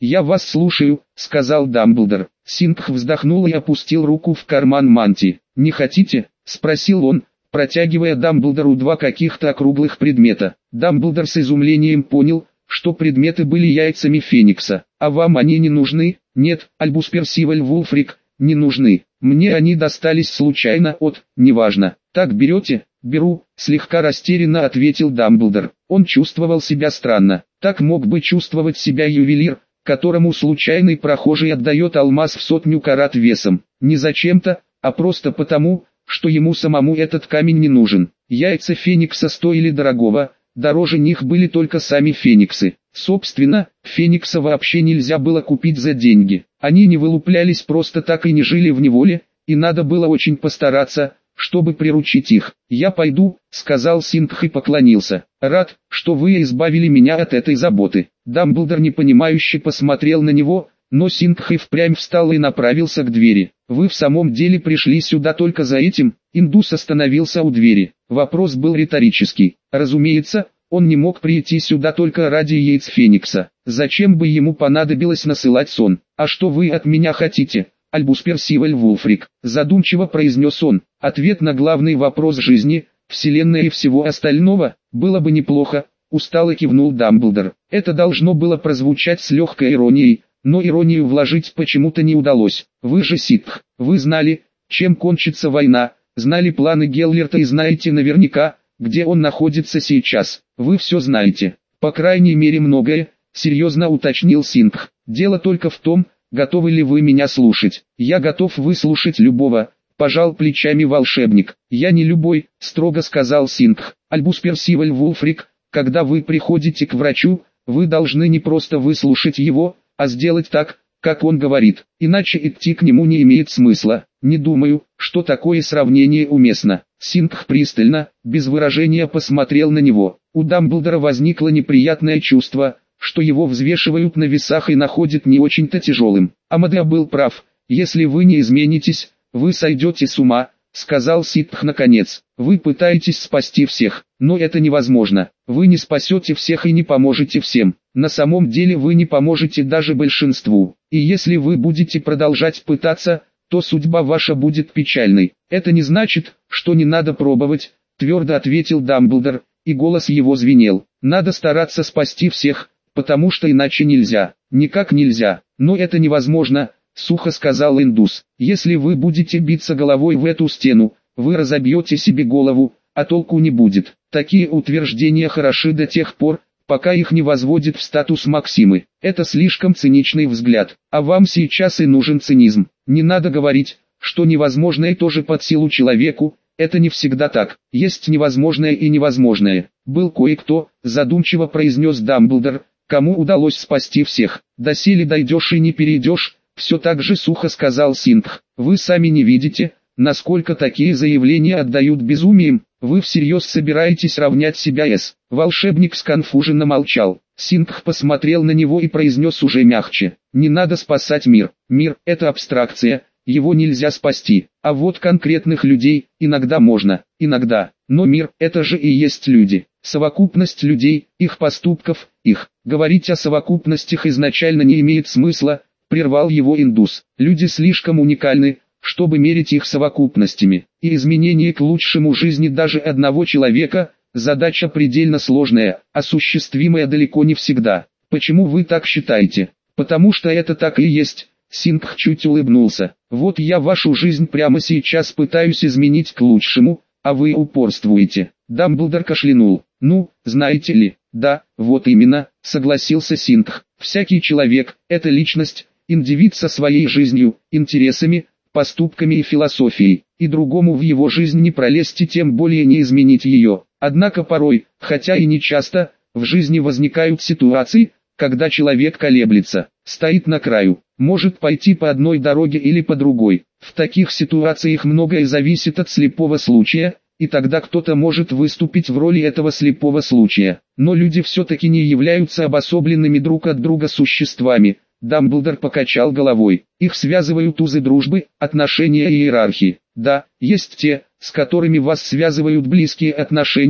«Я вас слушаю», — сказал Дамблдор. Сингх вздохнул и опустил руку в карман мантии. «Не хотите?» — спросил он, протягивая Дамблдору два каких-то округлых предмета. Дамблдор с изумлением понял, что предметы были яйцами Феникса. «А вам они не нужны?» «Нет, Альбус Персиваль Вулфрик, не нужны. Мне они достались случайно от... неважно. Так берете?» «Беру», — слегка растерянно ответил Дамблдор. Он чувствовал себя странно. Так мог бы чувствовать себя ювелир, которому случайный прохожий отдает алмаз в 100 карат весом. Не зачем-то, а просто потому, что ему самому этот камень не нужен. Яйца Феникса стоили дорогого, дороже них были только сами Фениксы. Собственно, Феникса вообще нельзя было купить за деньги. Они не вылуплялись просто так и не жили в неволе, и надо было очень постараться, чтобы приручить их. «Я пойду», — сказал Сингх и поклонился. «Рад, что вы избавили меня от этой заботы». Дамблдор непонимающе посмотрел на него, но Сингх и впрямь встал и направился к двери. «Вы в самом деле пришли сюда только за этим?» Индус остановился у двери. Вопрос был риторический. Разумеется, он не мог прийти сюда только ради яиц Феникса. Зачем бы ему понадобилось насылать сон? «А что вы от меня хотите?» «Альбус Персиваль Вулфрик», задумчиво произнес он. «Ответ на главный вопрос жизни, вселенной и всего остального, было бы неплохо», устало кивнул Дамблдор. Это должно было прозвучать с легкой иронией, но иронию вложить почему-то не удалось. «Вы же ситх, вы знали, чем кончится война, знали планы Геллерта и знаете наверняка, где он находится сейчас. Вы все знаете, по крайней мере многое», серьезно уточнил Сингх. «Дело только в том, готовы ли вы меня слушать?» «Я готов выслушать любого», — пожал плечами волшебник. «Я не любой», — строго сказал Сингх. «Альбус Персиваль Вулфрик, когда вы приходите к врачу, вы должны не просто выслушать его, а сделать так, как он говорит, иначе идти к нему не имеет смысла. Не думаю, что такое сравнение уместно». Сингх пристально, без выражения посмотрел на него. У Дамблдора возникло неприятное чувство, что его взвешивают на весах и находят не очень-то тяжелым. Амадео был прав. «Если вы не изменитесь, вы сойдете с ума», — сказал Сингх наконец. «Вы пытаетесь спасти всех, но это невозможно. Вы не спасете всех и не поможете всем. На самом деле вы не поможете даже большинству. И если вы будете продолжать пытаться, то судьба ваша будет печальной». «Это не значит, что не надо пробовать», — твердо ответил Дамблдор, и голос его звенел. «Надо стараться спасти всех, потому что иначе нельзя, никак нельзя». «Но это невозможно», — сухо сказал Индус. «Если вы будете биться головой в эту стену, вы разобьете себе голову, а толку не будет». Такие утверждения хороши до тех пор, пока их не возводят в статус максимы. Это слишком циничный взгляд, а вам сейчас и нужен цинизм. Не надо говорить, что невозможное тоже под силу человеку. Это не всегда так. Есть невозможное и невозможное. Был кое-кто, задумчиво произнес Дамблдор, кому удалось спасти всех. «Доселе дойдешь и не перейдешь», все так же сухо сказал Сингх. «Вы сами не видите, насколько такие заявления отдают безумием. Вы всерьез собираетесь равнять себя с...» Волшебник сконфуженно молчал. Сингх посмотрел на него и произнес уже мягче. «Не надо спасать мир. Мир – это абстракция, его нельзя спасти. А вот конкретных людей иногда можно, иногда. Но мир – это же и есть люди. Совокупность людей, их поступков, их. Говорить о совокупностях изначально не имеет смысла», прервал его Индус. «Люди слишком уникальны, чтобы мерить их совокупностями. И изменение к лучшему жизни даже одного человека – задача предельно сложная, осуществимая далеко не всегда. Почему вы так считаете?» «Потому что это так и есть». Сингх чуть улыбнулся. «Вот я вашу жизнь прямо сейчас пытаюсь изменить к лучшему, а вы упорствуете». Дамблдор кашлянул. «Ну, знаете ли, да, вот именно», согласился Сингх. «Всякий человек – это личность, индивид со своей жизнью, интересами, поступками и философией, и другому в его жизнь не пролезть и тем более не изменить ее. Однако порой, хотя и не часто, в жизни возникают ситуации, когда человек колеблется, стоит на краю, может пойти по одной дороге или по другой. В таких ситуациях многое зависит от слепого случая, и тогда кто-то может выступить в роли этого слепого случая. Но люди все-таки не являются обособленными друг от друга существами». Дамблдор покачал головой. «Их связывают узы дружбы, отношения и иерархии. Да, есть те, с которыми вас связывают близкие отношения,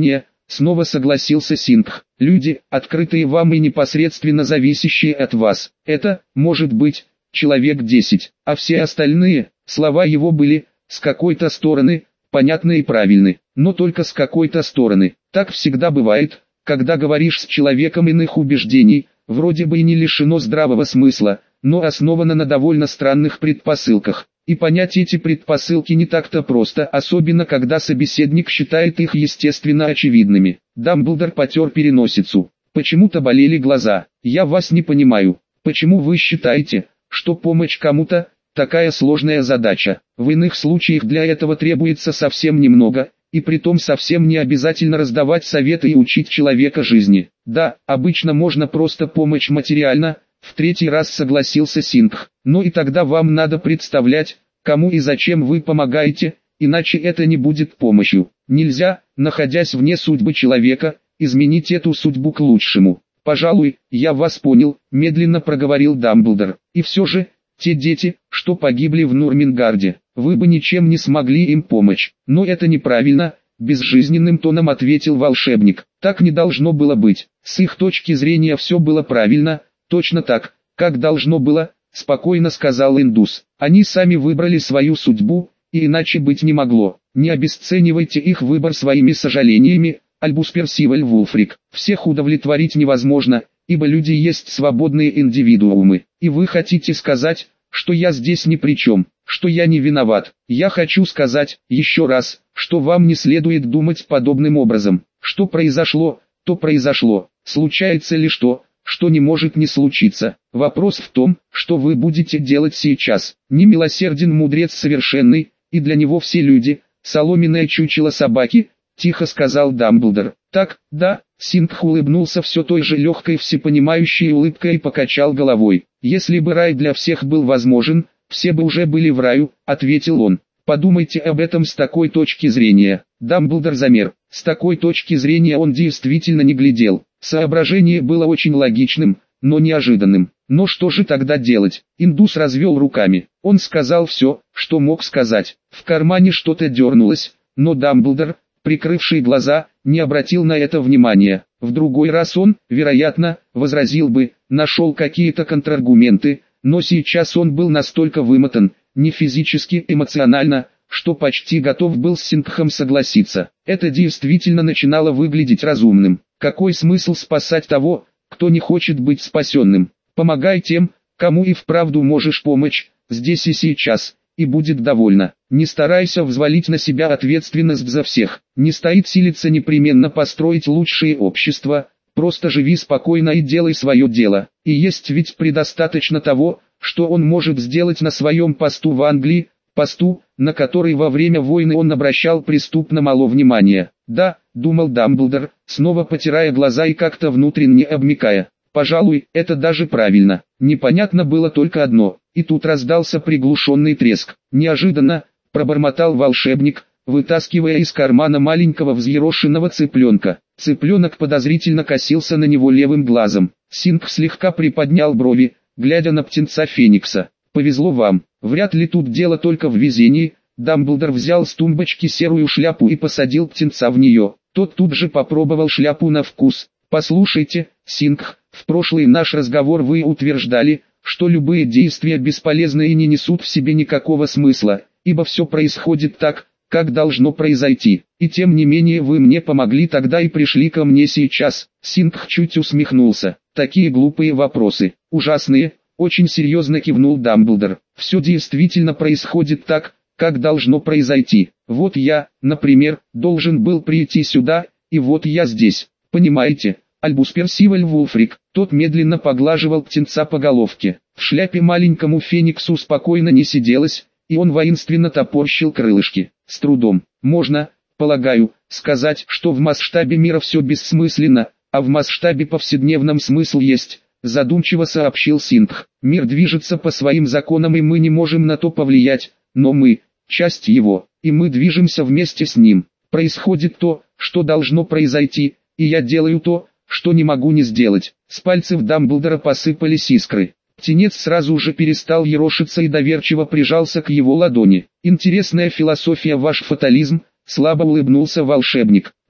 снова согласился Сингх. Люди, открытые вам и непосредственно зависящие от вас. Это, может быть, человек 10, а все остальные, слова его были, с какой-то стороны, понятны и правильны, но только с какой-то стороны. Так всегда бывает, когда говоришь с человеком иных убеждений, вроде бы и не лишено здравого смысла, но основано на довольно странных предпосылках. И понять эти предпосылки не так-то просто, особенно когда собеседник считает их естественно очевидными. Дамблдор потер переносицу. Почему-то болели глаза. Я вас не понимаю. Почему вы считаете, что помощь кому-то – такая сложная задача? В иных случаях для этого требуется совсем немного, и притом совсем не обязательно раздавать советы и учить человека жизни. Да, обычно можно просто помочь материально. В третий раз согласился Сингх. Но и тогда вам надо представлять, кому и зачем вы помогаете, иначе это не будет помощью. Нельзя, находясь вне судьбы человека, изменить эту судьбу к лучшему. Пожалуй, я вас понял, медленно проговорил Дамблдор. И все же, те дети, что погибли в Нурмингарде, вы бы ничем не смогли им помочь. Но это неправильно, безжизненным тоном ответил волшебник. Так не должно было быть. С их точки зрения все было правильно. Точно так, как должно было, спокойно сказал индус. Они сами выбрали свою судьбу, и иначе быть не могло. Не обесценивайте их выбор своими сожалениями, Альбус Персиваль Вулфрик. Всех удовлетворить невозможно, ибо люди есть свободные индивидуумы. И вы хотите сказать, что я здесь ни при чем, что я не виноват. Я хочу сказать, еще раз, что вам не следует думать подобным образом. Что произошло, то произошло. Случается ли что не может не случиться. Вопрос в том, что вы будете делать сейчас. Немилосерден мудрец совершенный, и для него все люди – соломенное чучело собаки, тихо сказал Дамблдор. Так, да, Сингх улыбнулся все той же легкой всепонимающей улыбкой и покачал головой. Если бы рай для всех был возможен, все бы уже были в раю, ответил он. Подумайте об этом с такой точки зрения. Дамблдор замер. С такой точки зрения он действительно не глядел. Соображение было очень логичным, но неожиданным. Но что же тогда делать? Индус развел руками. Он сказал все, что мог сказать. В кармане что-то дернулось, но Дамблдор, прикрывший глаза, не обратил на это внимания. В другой раз он, вероятно, возразил бы, нашел какие-то контраргументы, но сейчас он был настолько вымотан, не физически, эмоционально, что почти готов был с Сингхом согласиться. Это действительно начинало выглядеть разумным. Какой смысл спасать того, кто не хочет быть спасенным? Помогай тем, кому и вправду можешь помочь, здесь и сейчас, и будет довольно. Не старайся взвалить на себя ответственность за всех. Не стоит силиться непременно построить лучшее общество, просто живи спокойно и делай свое дело. И есть ведь предостаточно того, что он может сделать на своем посту в Англии, посту, на который во время войны он обращал преступно мало внимания. Да, думал Дамблдор, снова потирая глаза и как-то внутренне обмякая. Пожалуй, это даже правильно. Непонятно было только одно, и тут раздался приглушенный треск. Неожиданно, пробормотал волшебник, вытаскивая из кармана маленького взъерошенного цыпленка. Цыпленок подозрительно косился на него левым глазом. Сингх слегка приподнял брови, глядя на птенца Феникса. «Повезло вам, вряд ли тут дело только в везении». Дамблдор взял с тумбочки серую шляпу и посадил птенца в нее. Тот тут же попробовал шляпу на вкус. «Послушайте, Сингх, в прошлый наш разговор вы утверждали, что любые действия бесполезны и не несут в себе никакого смысла, ибо все происходит так, как должно произойти. И тем не менее вы мне помогли тогда и пришли ко мне сейчас». Сингх чуть усмехнулся. «Такие глупые вопросы, ужасные», очень серьезно кивнул Дамблдор. «Все действительно происходит так, как должно произойти. Вот я, например, должен был прийти сюда, и вот я здесь. Понимаете?» Альбус Персиваль Вулфрик, тот медленно поглаживал птенца по головке. В шляпе маленькому Фениксу спокойно не сиделось, и он воинственно топорщил крылышки. С трудом, можно, полагаю, сказать, что в масштабе мира все бессмысленно, а в масштабе повседневном смысл есть, задумчиво сообщил Сингх. Мир движется по своим законам и мы не можем на то повлиять, но мы, часть его, и мы движемся вместе с ним. Происходит то, что должно произойти, и я делаю то, что не могу не сделать. С пальцев Дамблдора посыпались искры. Птенец сразу же перестал ерошиться и доверчиво прижался к его ладони. «Интересная философия ваш фатализм», слабо улыбнулся волшебник.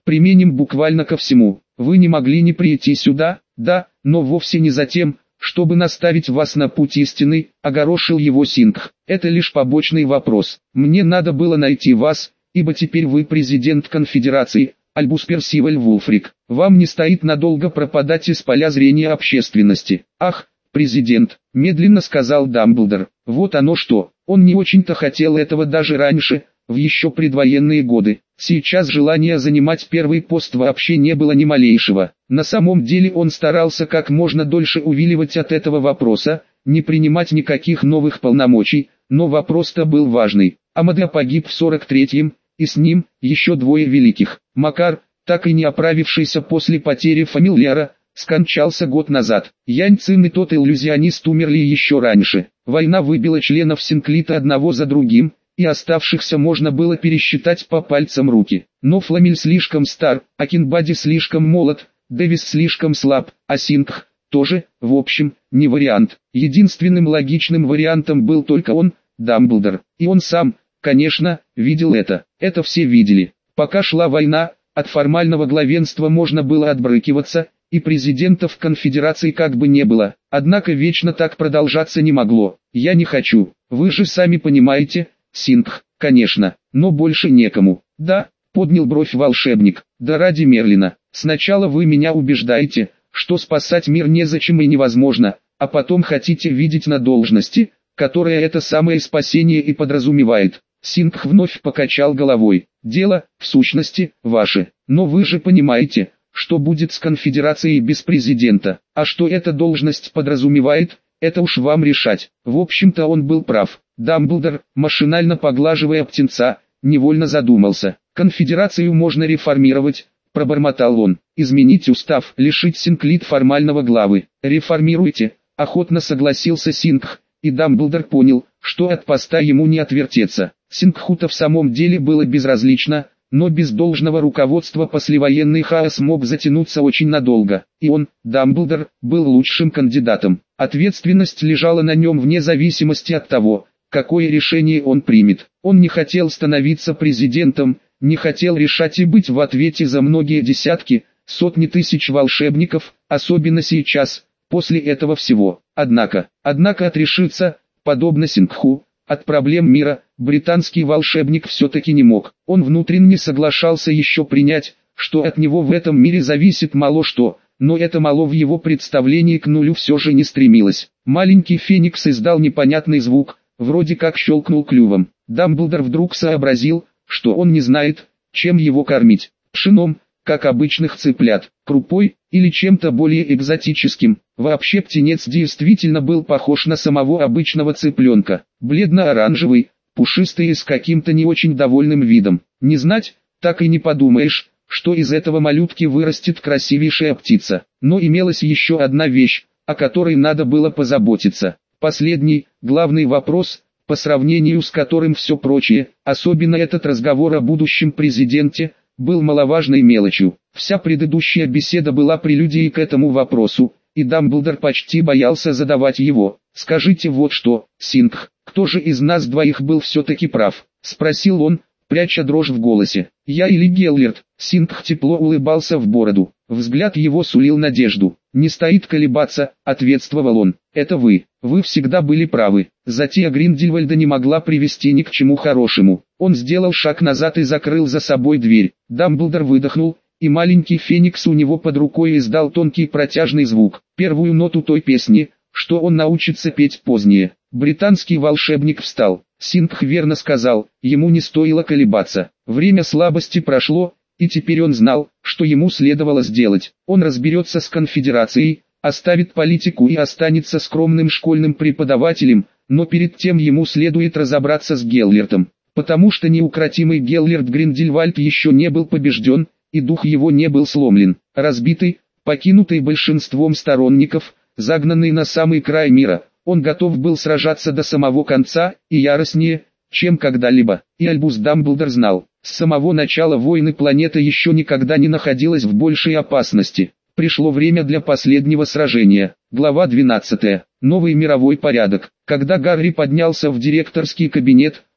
применим буквально ко всему. Вы не могли не прийти сюда, да, но вовсе не за тем, чтобы наставить вас на путь истины, огорошил его Сингх. Это лишь побочный вопрос. Мне надо было найти вас, ибо теперь вы президент конфедерации, Альбус Персиваль Вулфрик. Вам не стоит надолго пропадать из поля зрения общественности. Ах, президент, медленно сказал Дамблдор. Вот оно что, он не очень-то хотел этого даже раньше, в еще предвоенные годы. Сейчас желания занимать первый пост вообще не было ни малейшего. На самом деле он старался как можно дольше увиливать от этого вопроса, не принимать никаких новых полномочий, но вопрос-то был важный. Амадео погиб в 43-м, и с ним еще двое великих. Макар, так и не оправившийся после потери фамильяра, скончался год назад. Янь Цин и тот иллюзионист умерли еще раньше. Война выбила членов Синклита одного за другим, и оставшихся можно было пересчитать по пальцам руки. Но Фламель слишком стар, а Кинбади слишком молод, Дэвис слишком слаб, а Сингх тоже, в общем, не вариант. Единственным логичным вариантом был только он, Дамблдор. И он сам, конечно, видел это. Это все видели. Пока шла война, от формального главенства можно было отбрыкиваться, и президентов конфедерации как бы не было. Однако вечно так продолжаться не могло. Я не хочу. Вы же сами понимаете, Сингх, конечно, но больше некому. Да, поднял бровь волшебник. Да ради Мерлина. Сначала вы меня убеждаете, что спасать мир незачем и невозможно, а потом хотите видеть на должности, которая это самое спасение и подразумевает. Сингх вновь покачал головой. Дело, в сущности, ваше. Но вы же понимаете, что будет с конфедерацией без президента. А что эта должность подразумевает, это уж вам решать. В общем-то он был прав. Дамблдор, машинально поглаживая птенца, невольно задумался. Конфедерацию можно реформировать, пробормотал он. Изменить устав, лишить Синклит формального главы. Реформируйте, охотно согласился Сингх, и Дамблдор понял, что от поста ему не отвертеться. Сингху-то в самом деле было безразлично, но без должного руководства послевоенный хаос мог затянуться очень надолго. И он, Дамблдор, был лучшим кандидатом. Ответственность лежала на нем вне зависимости от того, какое решение он примет. Он не хотел становиться президентом, не хотел решать и быть в ответе за многие десятки, сотни тысяч волшебников, особенно сейчас, после этого всего. Однако отрешиться, подобно Сингху, от проблем мира, британский волшебник все-таки не мог. Он внутренне соглашался еще принять, что от него в этом мире зависит мало что, но это мало в его представлении к нулю все же не стремилось. Маленький феникс издал непонятный звук, вроде как щелкнул клювом. Дамблдор вдруг сообразил, что он не знает, чем его кормить. Пшеном, как обычных цыплят, крупой или чем-то более экзотическим. Вообще птенец действительно был похож на самого обычного цыпленка. Бледно-оранжевый, пушистый и с каким-то не очень довольным видом. Не знать, так и не подумаешь, что из этого малютки вырастет красивейшая птица. Но имелась еще одна вещь, о которой надо было позаботиться. Последний, главный вопрос, по сравнению с которым все прочее, особенно этот разговор о будущем президенте, был маловажной мелочью. Вся предыдущая беседа была прелюдией к этому вопросу, и Дамблдор почти боялся задавать его. «Скажите вот что, Сингх, кто же из нас двоих был все-таки прав?» — спросил он, пряча дрожь в голосе. «Я или Геллерт?» Сингх тепло улыбался в бороду. Взгляд его сулил надежду. «Не стоит колебаться», — ответствовал он. «Это вы. Вы всегда были правы. Затея Гриндельвальда не могла привести ни к чему хорошему». Он сделал шаг назад и закрыл за собой дверь. Дамблдор выдохнул, и маленький феникс у него под рукой издал тонкий протяжный звук. Первую ноту той песни, что он научится петь позднее. Британский волшебник встал. Сингх верно сказал, ему не стоило колебаться. Время слабости прошло, и теперь он знал, что ему следовало сделать. Он разберется с конфедерацией, оставит политику и останется скромным школьным преподавателем, но перед тем ему следует разобраться с Геллертом, потому что неукротимый Геллерт Гриндельвальд еще не был побежден, и дух его не был сломлен. Разбитый, покинутый большинством сторонников, загнанный на самый край мира, он готов был сражаться до самого конца, и яростнее, чем когда-либо. И Альбус Дамблдор знал, с самого начала войны планета еще никогда не находилась в большей опасности. Пришло время для последнего сражения. Глава 12. Новый мировой порядок. Когда Гарри поднялся в директорский кабинет,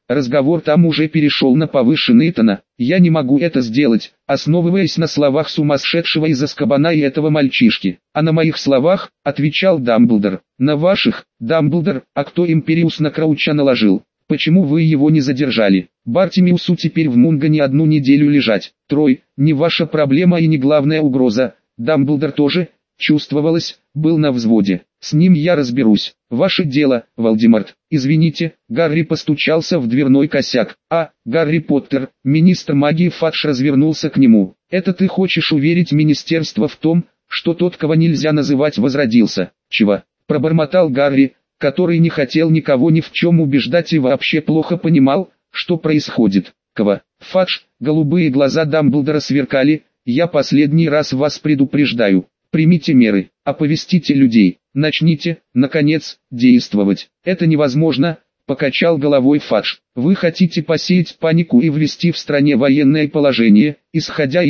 Разговор там уже перешел на повышенный тон. Я не могу это сделать, основываясь на словах сумасшедшего из Азкабана и этого мальчишки. А на моих словах, отвечал Дамблдор. На ваших, Дамблдор, а кто Империус на Крауча наложил? Почему вы его не задержали? Бартимиусу теперь в Мунгане 1 неделю лежать. Трой, не ваша проблема и не главная угроза. Дамблдор тоже, чувствовалось, был на взводе. С ним я разберусь. Ваше дело, Волдеморт. Извините, Гарри постучался в дверной косяк. Гарри Поттер, министр магии Фадж развернулся к нему. Это ты хочешь уверить министерство в том, что тот, кого нельзя называть, возродился? Чего? Пробормотал Гарри, который не хотел никого ни в чем убеждать и вообще плохо понимал, что происходит. Кого? Фадж, голубые глаза Дамблдора сверкали. Я последний раз вас предупреждаю. Примите меры, оповестите людей, начните, наконец, действовать. Это невозможно, покачал головой Фадж. Вы хотите посеять панику и ввести в стране военное положение, исходя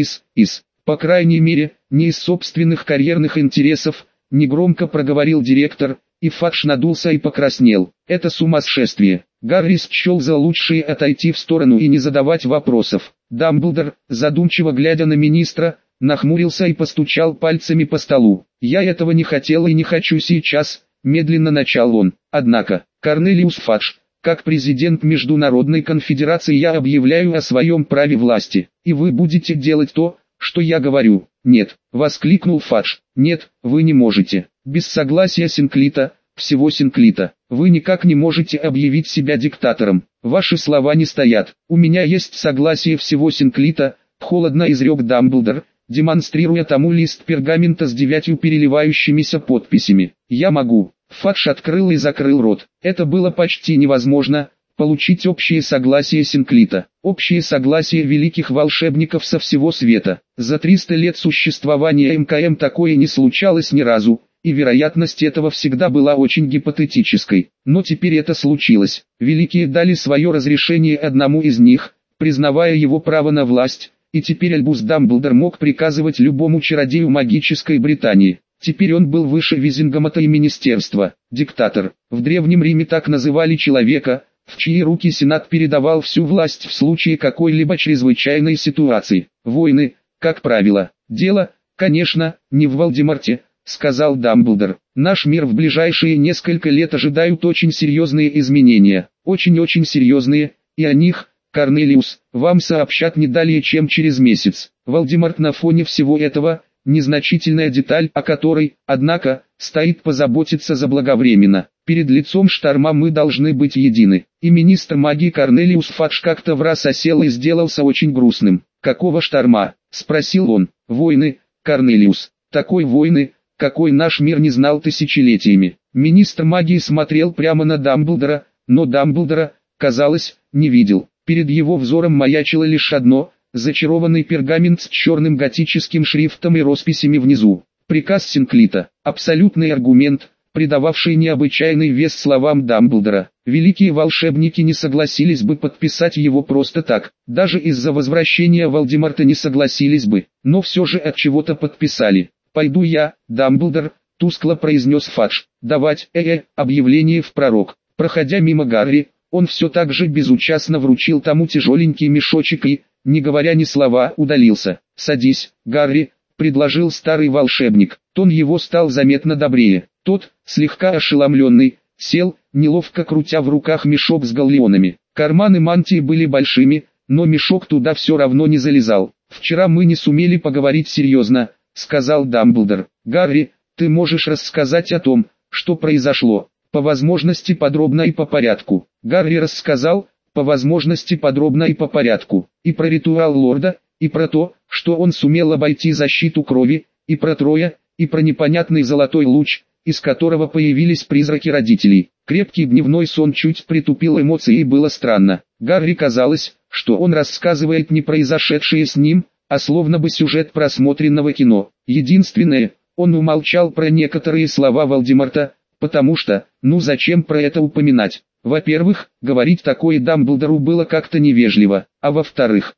по крайней мере, не из собственных карьерных интересов, негромко проговорил директор, и Фадж надулся и покраснел. Это сумасшествие. Гарри счел за лучшее отойти в сторону и не задавать вопросов. Дамблдор, задумчиво глядя на министра, нахмурился и постучал пальцами по столу. «Я этого не хотел и не хочу сейчас», — медленно начал он. «Однако, Корнелиус Фадж, как президент Международной конфедерации я объявляю о своем праве власти, и вы будете делать то, что я говорю». «Нет», — воскликнул Фадж. «Нет, вы не можете. Без согласия Синклита, всего Синклита, вы никак не можете объявить себя диктатором. Ваши слова не стоят. У меня есть согласие всего Синклита», — холодно изрек Дамблдор, демонстрируя тому лист пергамента с 9 переливающимися подписями. «Я могу». Фадж открыл и закрыл рот. Это было почти невозможно, получить общее согласие Синклита, общее согласие великих волшебников со всего света. За 300 лет существования МКМ такое не случалось ни разу, и вероятность этого всегда была очень гипотетической. Но теперь это случилось. Великие дали свое разрешение одному из них, признавая его право на власть, и теперь Альбус Дамблдор мог приказывать любому чародею магической Британии. Теперь он был выше Визингамата и министерства. Диктатор. В Древнем Риме так называли человека, в чьи руки Сенат передавал всю власть в случае какой-либо чрезвычайной ситуации. Войны, как правило. Дело, конечно, не в Волдеморте, сказал Дамблдор. Наш мир в ближайшие несколько лет ожидают очень серьезные изменения. Очень-очень серьезные, и о них, Корнелиус, вам сообщат не далее чем через месяц. Волдеморт на фоне всего этого, незначительная деталь, о которой, однако, стоит позаботиться заблаговременно. Перед лицом шторма мы должны быть едины. И министр магии Корнелиус Фадж как-то враз осел и сделался очень грустным. «Какого шторма?» – спросил он. «Войны, Корнелиус. Такой войны, какой наш мир не знал тысячелетиями». Министр магии смотрел прямо на Дамблдора, но Дамблдора, казалось, не видел. Перед его взором маячило лишь одно – зачарованный пергамент с черным готическим шрифтом и росписями внизу. Приказ Синклита. Абсолютный аргумент, придававший необычайный вес словам Дамблдора. Великие волшебники не согласились бы подписать его просто так. Даже из-за возвращения Волдеморта не согласились бы, но все же от чего-то подписали. «Пойду я, Дамблдор», — тускло произнес Фадж. «Давать, объявление в пророк». Проходя мимо Гарри, он все так же безучастно вручил тому тяжеленький мешочек и, не говоря ни слова, удалился. «Садись, Гарри», — предложил старый волшебник. Тон его стал заметно добрее. Тот, слегка ошеломленный, сел, неловко крутя в руках мешок с галлеонами. Карманы мантии были большими, но мешок туда все равно не залезал. «Вчера мы не сумели поговорить серьезно», — сказал Дамблдор. «Гарри, ты можешь рассказать о том, что произошло, по возможности подробно и по порядку». Гарри рассказал, по возможности подробно и по порядку, и про ритуал лорда, и про то, что он сумел обойти защиту крови, и про Троя, и про непонятный золотой луч, из которого появились призраки родителей. Крепкий дневной сон чуть притупил эмоции и было странно. Гарри казалось, что он рассказывает не произошедшее с ним, а словно бы сюжет просмотренного кино. Единственное, он умолчал про некоторые слова Волдеморта, потому что, зачем про это упоминать? Во-первых, говорить такое Дамблдору было как-то невежливо, а во-вторых,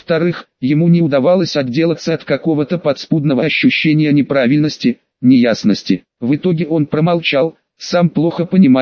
ему не удавалось отделаться от какого-то подспудного ощущения неправильности, неясности. В итоге он промолчал, сам плохо понимая,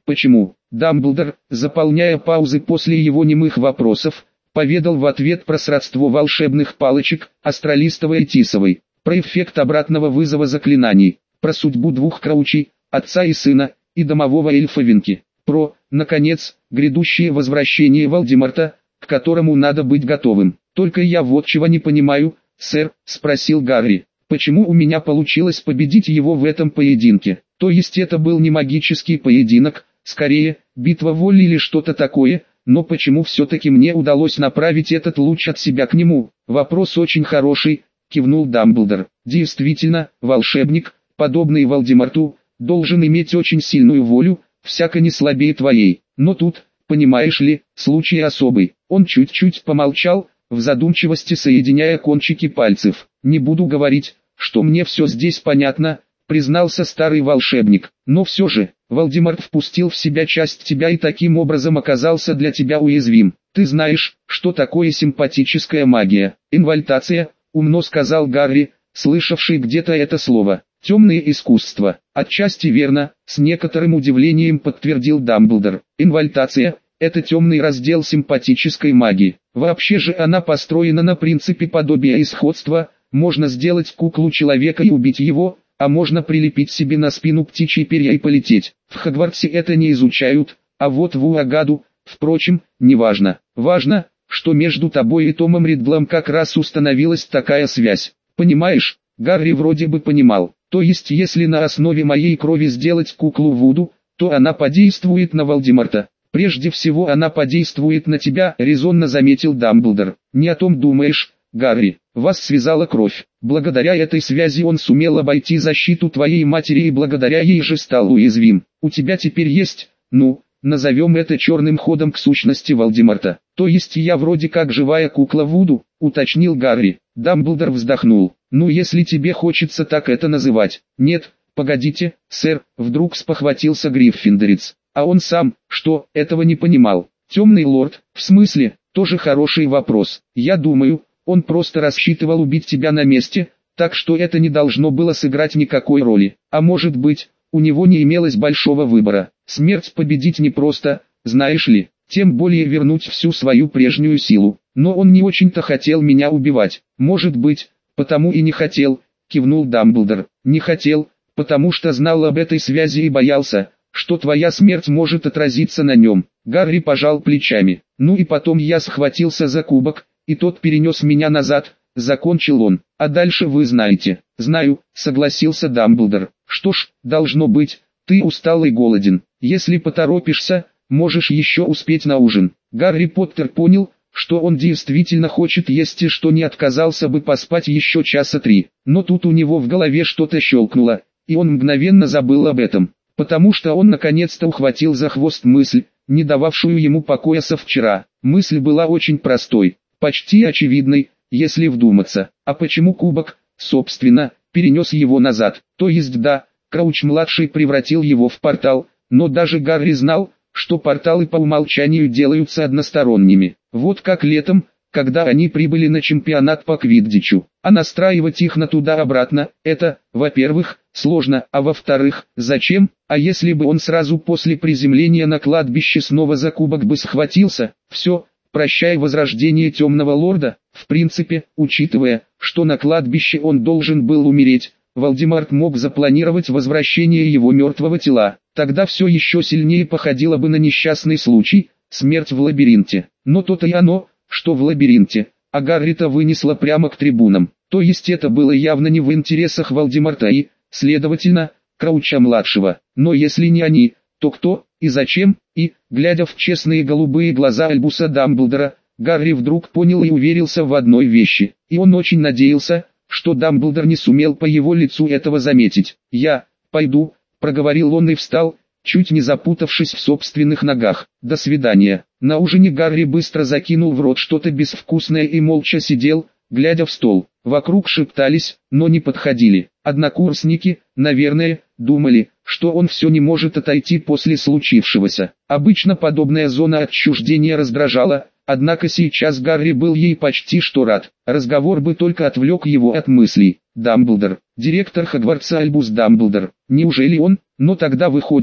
Почему? Дамблдор, заполняя паузы после его немых вопросов, поведал в ответ про сродство волшебных палочек, астралистовой и тисовой, про эффект обратного вызова заклинаний, про судьбу двух Краучей, отца и сына, и домового эльфа Винки, про, наконец, грядущее возвращение Волдеморта, к которому надо быть готовым. «Только я вот чего не понимаю, сэр», — спросил Гарри, — «почему у меня получилось победить его в этом поединке? То есть это был не магический поединок, скорее, битва воли или что-то такое, но почему все-таки мне удалось направить этот луч от себя к нему?» «Вопрос очень хороший», — кивнул Дамблдор. «Действительно, волшебник, подобный Волдеморту, должен иметь очень сильную волю, всяко не слабее твоей. Но тут, понимаешь ли, случай особый». Он чуть-чуть помолчал, в задумчивости соединяя кончики пальцев. «Не буду говорить, что мне все здесь понятно», — признался старый волшебник. «Но все же, Волдеморт впустил в себя часть тебя и таким образом оказался для тебя уязвим. Ты знаешь, что такое симпатическая магия?» «Инвальтация», — умно сказал Гарри, слышавший где-то это слово. «Темное искусство». «Отчасти верно», — с некоторым удивлением подтвердил Дамблдор. «Инвальтация — это темный раздел симпатической магии. Вообще же она построена на принципе подобия и сходства. Можно сделать куклу человека и убить его, а можно прилепить себе на спину птичьи перья и полететь. В Хогвартсе это не изучают, а вот в Уагаду, впрочем, неважно. Важно, что между тобой и Томом Риддлом как раз установилась такая связь. Понимаешь?» Гарри вроде бы понимал. «То есть если на основе моей крови сделать куклу Вуду, то она подействует на Волдеморта?» «Прежде всего она подействует на тебя», — резонно заметил Дамблдор. «Не о том думаешь, Гарри. Вас связала кровь. Благодаря этой связи он сумел обойти защиту твоей матери и благодаря ей же стал уязвим. У тебя теперь есть, назовем это черным ходом к сущности Волдеморта. То есть я вроде как живая кукла Вуду», — уточнил Гарри. Дамблдор вздохнул. «Ну если тебе хочется так это называть». «Нет, погодите, сэр», — вдруг спохватился Гриффиндорец. А он сам, что, этого не понимал. «Темный лорд, в смысле?» «Тоже хороший вопрос. Я думаю, он просто рассчитывал убить тебя на месте, так что это не должно было сыграть никакой роли. А может быть, у него не имелось большого выбора. Смерть победить непросто, знаешь ли, тем более вернуть всю свою прежнюю силу. Но он не очень-то хотел меня убивать. Может быть, потому и не хотел», — кивнул Дамблдор. «Не хотел, потому что знал об этой связи и боялся, что твоя смерть может отразиться на нем». Гарри пожал плечами. «Ну и потом я схватился за кубок, и тот перенес меня назад», — закончил он. «А дальше вы знаете». «Знаю», — согласился Дамблдор. «Что ж, должно быть, ты устал и голоден. Если поторопишься, можешь еще успеть на ужин». Гарри Поттер понял, что он действительно хочет есть и что не отказался бы поспать еще часа 3. Но тут у него в голове что-то щелкнуло, и он мгновенно забыл об этом. Потому что он наконец-то ухватил за хвост мысль, не дававшую ему покоя со вчера. Мысль была очень простой, почти очевидной, если вдуматься. А почему кубок, собственно, перенес его назад? То есть да, Крауч-младший превратил его в портал, но даже Гарри знал, что порталы по умолчанию делаются односторонними. Вот как летом, когда они прибыли на чемпионат по квиддичу. А настраивать их на туда-обратно, это, во-первых, сложно, а во-вторых, зачем? А если бы он сразу после приземления на кладбище снова за кубок бы схватился, все, прощай возрождение темного лорда. В принципе, учитывая, что на кладбище он должен был умереть, Волдеморт мог запланировать возвращение его мертвого тела. Тогда все еще сильнее походило бы на несчастный случай, смерть в лабиринте. Но то-то и оно, что в лабиринте, а Гарри-то вынесло прямо к трибунам. То есть это было явно не в интересах Волдеморта и, следовательно, Крауча-младшего. Но если не они, то кто и зачем? И, глядя в честные голубые глаза Альбуса Дамблдора, Гарри вдруг понял и уверился в одной вещи. И он очень надеялся, что Дамблдор не сумел по его лицу этого заметить. «Я пойду», — проговорил он и встал, чуть не запутавшись в собственных ногах. «До свидания». На ужине Гарри быстро закинул в рот что-то безвкусное и молча сидел, глядя в стол. Вокруг шептались, но не подходили. Однокурсники, наверное, думали, что он все не может отойти после случившегося. Обычно подобная зона отчуждения раздражала, однако сейчас Гарри был ей почти что рад. Разговор бы только отвлек его от мыслей. Дамблдор, директор Хогвартса Альбус Дамблдор. Неужели он? Но тогда выходит,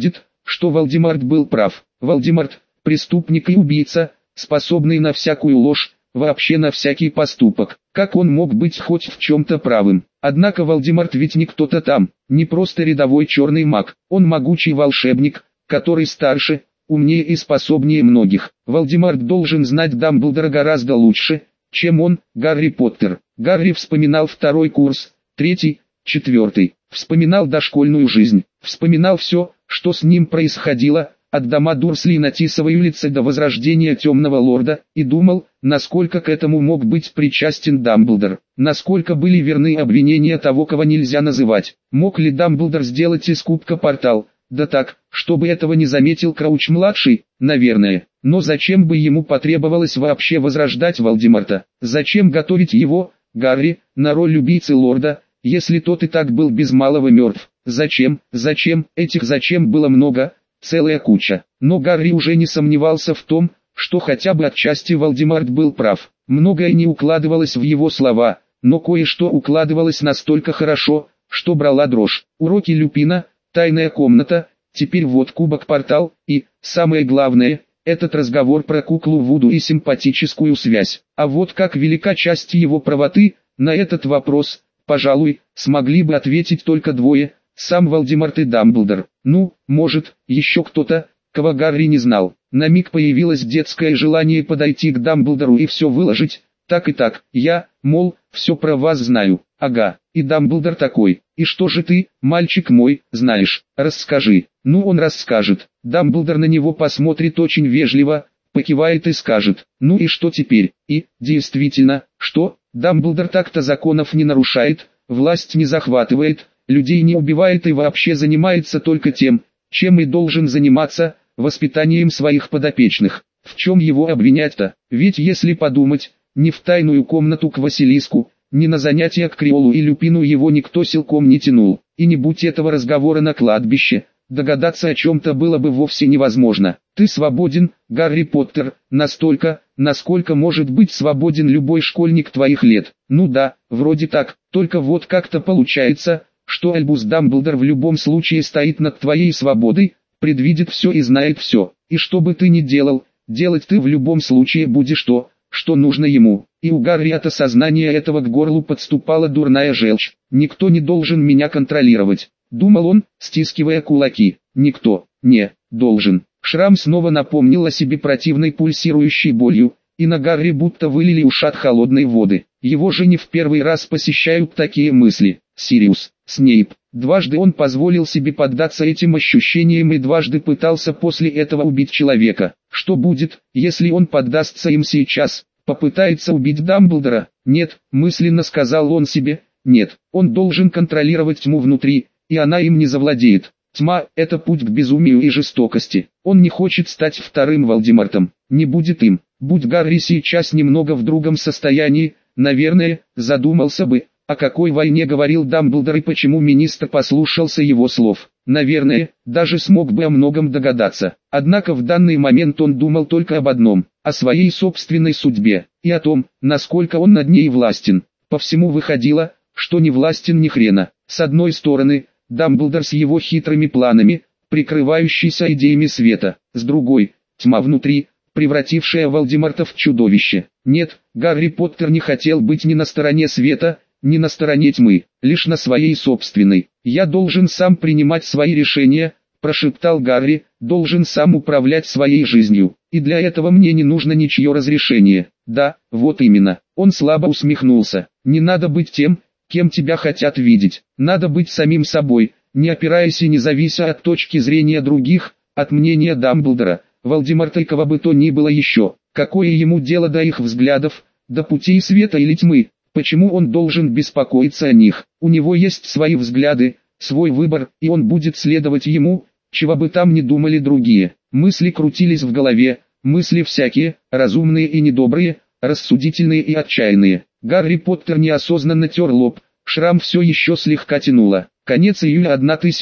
что Волдемарт был прав. Волдемарт – преступник и убийца, способный на всякую ложь, вообще на всякий поступок. Как он мог быть хоть в чем-то правым? Однако Волдемарт ведь не кто-то там, не просто рядовой черный маг. Он могучий волшебник, который старше, умнее и способнее многих. Волдемарт должен знать Дамблдора гораздо лучше, чем он, Гарри Поттер. Гарри вспоминал второй курс, третий, четвертый. Вспоминал дошкольную жизнь. Вспоминал все, что с ним происходило, от дома Дурсли на Тисовой улице до возрождения Темного Лорда, и думал, насколько к этому мог быть причастен Дамблдор, насколько были верны обвинения того, кого нельзя называть. Мог ли Дамблдор сделать из кубка портал? Да так, чтобы этого не заметил Крауч-младший, наверное. Но зачем бы ему потребовалось вообще возрождать Волдемарта? Зачем готовить его, Гарри, на роль убийцы лорда, если тот и так был без малого мертв? Зачем, этих зачем было много, целая куча. Но Гарри уже не сомневался в том, что хотя бы отчасти Волдемарт был прав. Многое не укладывалось в его слова, но кое-что укладывалось настолько хорошо, что брала дрожь. Уроки Люпина, тайная комната, теперь вот кубок-портал, и, самое главное, этот разговор про куклу Вуду и симпатическую связь. А вот как велика часть его правоты, на этот вопрос, пожалуй, смогли бы ответить только двое, сам Волдемарт и Дамблдор. Ну, может, еще кто-то, кого Гарри не знал. На миг появилось детское желание подойти к Дамблдору и все выложить, так и так, я, мол, все про вас знаю. Ага, и Дамблдор такой: и что же ты, мальчик мой, знаешь, расскажи. Ну он расскажет. Дамблдор на него посмотрит очень вежливо, покивает и скажет: ну и что теперь? И, действительно, что? Дамблдор так-то законов не нарушает, власть не захватывает, людей не убивает и вообще занимается только тем, чем и должен заниматься, воспитанием своих подопечных. В чем его обвинять-то? Ведь если подумать, ни в тайную комнату к Василиску, ни на занятия к Криолу и Люпину его никто силком не тянул. И не будь этого разговора на кладбище, догадаться о чем-то было бы вовсе невозможно. Ты свободен, Гарри Поттер, настолько, насколько может быть свободен любой школьник твоих лет. Ну да, вроде так, только вот как-то получается, что Альбус Дамблдор в любом случае стоит над твоей свободой, предвидит все и знает все. И что бы ты ни делал, делать ты в любом случае будешь то, что нужно ему. И у Гарри от осознания этого к горлу подступала дурная желчь. «Никто не должен меня контролировать», — думал он, стискивая кулаки. «Никто не должен». Шрам снова напомнил о себе противной пульсирующей болью, и на Гарри будто вылили ушат холодной воды. Его же не в первый раз посещают такие мысли. Сириус Снейп. Дважды он позволил себе поддаться этим ощущениям и дважды пытался после этого убить человека. Что будет, если он поддастся им сейчас? Попытается убить Дамблдора? Нет, мысленно сказал он себе, нет, он должен контролировать тьму внутри, и она им не завладеет. Тьма – это путь к безумию и жестокости. Он не хочет стать вторым Волдемартом, не будет им. Будь Гарри сейчас немного в другом состоянии, наверное, задумался бы, о какой войне говорил Дамблдор и почему министр послушался его слов. Наверное, даже смог бы о многом догадаться. Однако в данный момент он думал только об одном – о своей собственной судьбе, и о том, насколько он над ней властен. По всему выходило, что не властен ни хрена. С одной стороны, Дамблдор с его хитрыми планами, прикрывающийся идеями света. С другой, тьма внутри, превратившая Волдемарта в чудовище. Нет, Гарри Поттер не хотел быть ни на стороне света, ни на стороне тьмы, лишь на своей собственной. «Я должен сам принимать свои решения», – прошептал Гарри, – «должен сам управлять своей жизнью, и для этого мне не нужно ничье разрешение». «Да, вот именно». Он слабо усмехнулся. «Не надо быть тем, кем тебя хотят видеть. Надо быть самим собой, не опираясь и не завися от точки зрения других, от мнения Дамблдора, Волдемарта и кого бы то ни было еще. Какое ему дело до их взглядов, до путей света или тьмы? Почему он должен беспокоиться о них? У него есть свои взгляды, свой выбор, и он будет следовать ему, чего бы там ни думали другие». Мысли крутились в голове, мысли всякие, разумные и недобрые, рассудительные и отчаянные. Гарри Поттер неосознанно тер лоб, шрам все еще слегка тянуло. Конец июля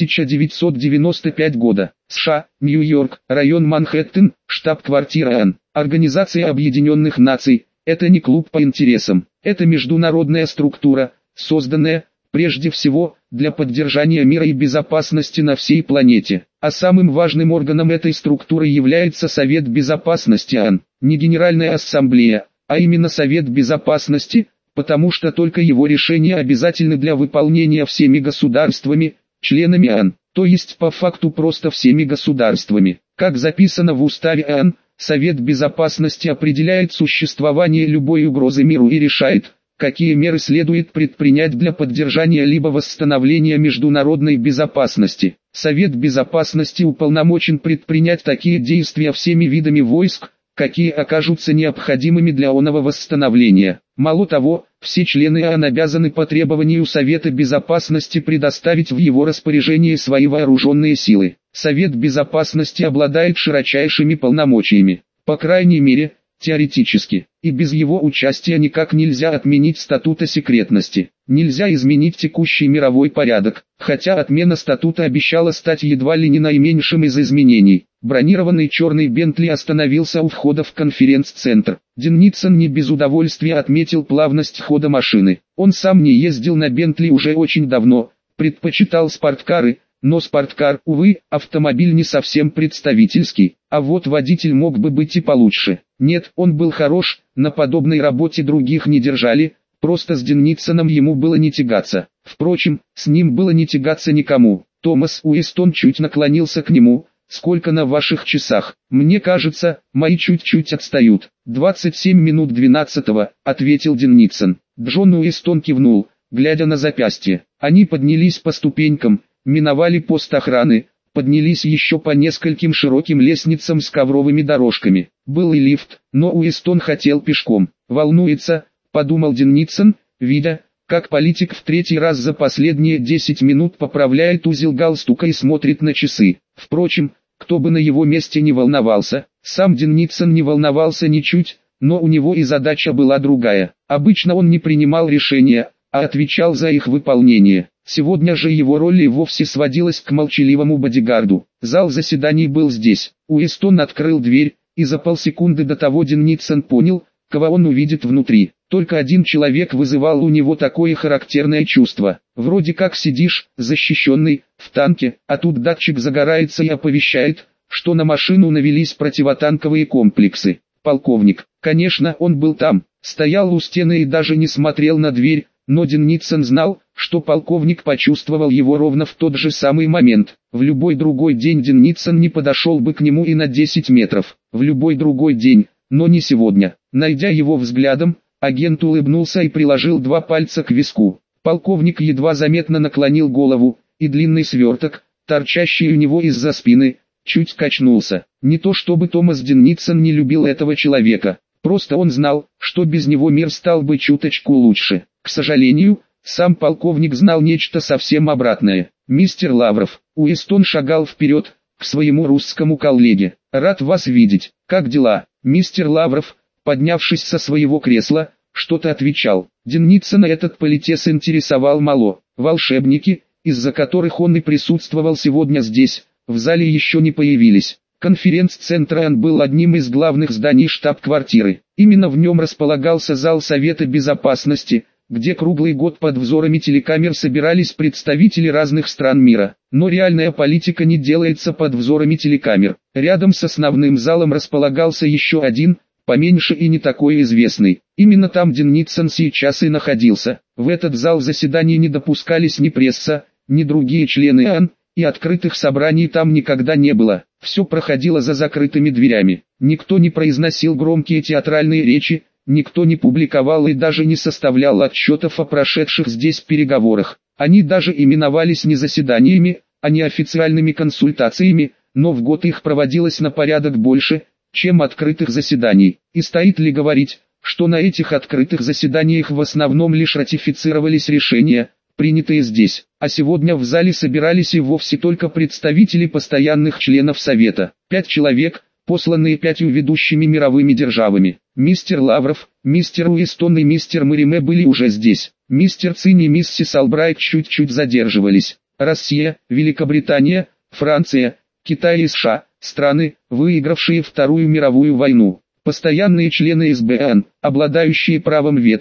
1995 года. США, Нью-Йорк, район Манхэттен, штаб-квартира ООН. Организация Объединенных Наций. Это не клуб по интересам. Это международная структура, созданная, прежде всего, для поддержания мира и безопасности на всей планете. А самым важным органом этой структуры является Совет Безопасности ООН, не Генеральная Ассамблея, а именно Совет Безопасности, потому что только его решения обязательны для выполнения всеми государствами, членами ООН, то есть по факту просто всеми государствами. Как записано в Уставе ООН, Совет Безопасности определяет существование любой угрозы миру и решает, какие меры следует предпринять для поддержания либо восстановления международной безопасности. Совет Безопасности уполномочен предпринять такие действия всеми видами войск, какие окажутся необходимыми для оного восстановления. Мало того, все члены ООН обязаны по требованию Совета Безопасности предоставить в его распоряжение свои вооруженные силы. Совет Безопасности обладает широчайшими полномочиями, по крайней мере, теоретически, и без его участия никак нельзя отменить статута секретности. Нельзя изменить текущий мировой порядок, хотя отмена статута обещала стать едва ли не наименьшим из изменений. Бронированный черный Бентли остановился у входа в конференц-центр. Денницен не без удовольствия отметил плавность хода машины. Он сам не ездил на Бентли уже очень давно, предпочитал спорткары, но спорткар, увы, автомобиль не совсем представительский, а вот водитель мог бы быть и получше. Нет, он был хорош, на подобной работе других не держали, просто с Денниценом ему было не тягаться. Впрочем, с ним было не тягаться никому. Томас Уэстон чуть наклонился к нему. «Сколько на ваших часах? Мне кажется, мои чуть-чуть отстают». 27 минут 12-го, ответил Денницен. Джон Уэстон кивнул, глядя на запястье. Они поднялись по ступенькам, миновали пост охраны, поднялись еще по нескольким широким лестницам с ковровыми дорожками. Был и лифт, но Уэстон хотел пешком. «Волнуется», — подумал Денницен, видя, как политик в третий раз за последние 10 минут поправляет узел галстука и смотрит на часы. Впрочем, кто бы на его месте не волновался, сам Денницен не волновался ничуть, но у него и задача была другая. Обычно он не принимал решения, а отвечал за их выполнение. Сегодня же его роль и вовсе сводилась к молчаливому бодигарду. Зал заседаний был здесь. Уэстон открыл дверь, и за полсекунды до того Денницен понял, кого он увидит внутри. Только один человек вызывал у него такое характерное чувство. Вроде как сидишь, защищенный, в танке, а тут датчик загорается и оповещает, что на машину навелись противотанковые комплексы. Полковник, конечно, он был там, стоял у стены и даже не смотрел на дверь, но Денницен знал, что полковник почувствовал его ровно в тот же самый момент. В любой другой день Денницен не подошел бы к нему и на 10 метров. В любой другой день, но не сегодня. Найдя его взглядом, агент улыбнулся и приложил 2 пальца к виску. Полковник едва заметно наклонил голову, и длинный сверток, торчащий у него из-за спины, чуть качнулся. Не то чтобы Томас Денницен не любил этого человека, просто он знал, что без него мир стал бы чуточку лучше. К сожалению, сам полковник знал нечто совсем обратное. «Мистер Лавров», Уэстон шагал вперед, к своему русскому коллеге. «Рад вас видеть. Как дела?» Мистер Лавров, поднявшись со своего кресла, что-то отвечал. Денницена этот политес интересовал мало. Волшебники, из-за которых он и присутствовал сегодня здесь, в зале еще не появились. Конференц-центр ООН был одним из главных зданий штаб-квартиры. Именно в нем располагался зал Совета Безопасности, где круглый год под взорами телекамер собирались представители разных стран мира. Но реальная политика не делается под взорами телекамер. Рядом с основным залом располагался еще один, поменьше и не такой известный. Именно там Денницен сейчас и находился. В этот зал заседаний не допускались ни пресса, ни другие члены ООН, и открытых собраний там никогда не было. Все проходило за закрытыми дверями. Никто не произносил громкие театральные речи, никто не публиковал и даже не составлял отчетов о прошедших здесь переговорах. Они даже именовались не заседаниями, а неофициальными консультациями, но в год их проводилось на порядок больше, чем открытых заседаний. И стоит ли говорить, что на этих открытых заседаниях в основном лишь ратифицировались решения, принятые здесь, а сегодня в зале собирались и вовсе только представители постоянных членов Совета. 5 человек, посланные 5 ведущими мировыми державами. Мистер Лавров, мистер Уэстон и мистер Мэриме были уже здесь. Мистер Цинни и миссис Албрайт чуть-чуть задерживались. Россия, Великобритания, Франция, Китай и США, страны, выигравшие Вторую мировую войну. Постоянные члены СБН, обладающие правом вето,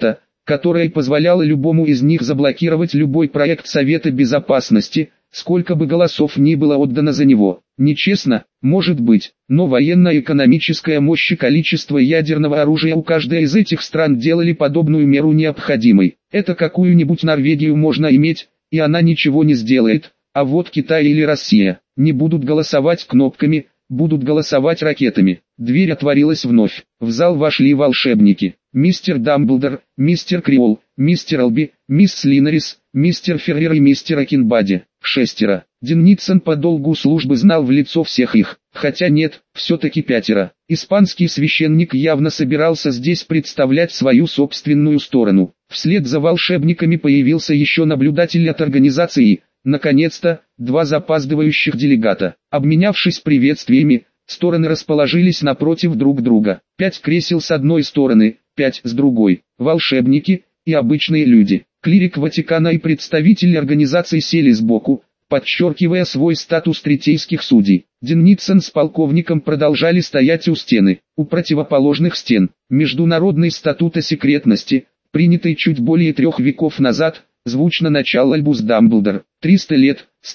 которая позволяла любому из них заблокировать любой проект Совета Безопасности, сколько бы голосов ни было отдано за него. Нечестно, может быть, но военно-экономическая мощь и количество ядерного оружия у каждой из этих стран делали подобную меру необходимой. Это какую-нибудь Норвегию можно иметь, и она ничего не сделает, а вот Китай или Россия не будут голосовать кнопками, будут голосовать ракетами. Дверь отворилась вновь. В зал вошли волшебники. Мистер Дамблдор, мистер Криол, мистер Алби, мисс Слинарис, мистер Феррер и мистер Акинбади. 6. Денницен по долгу службы знал в лицо всех их, хотя нет, все-таки 5. Испанский священник явно собирался здесь представлять свою собственную сторону. Вслед за волшебниками появился еще наблюдатель от организации. Наконец-то, 2 запаздывающих делегата. Обменявшись приветствиями, стороны расположились напротив друг друга. 5 кресел с одной стороны, 5 с другой. Волшебники и обычные люди. Клирик Ватикана и представители организации сели сбоку, подчеркивая свой статус третейских судей. Денницен с полковником продолжали стоять у стены. У противоположных стен, Международный статут о секретности, принятый чуть более 3 веков назад, звучно начал Альбус Дамблдор. 300 лет, с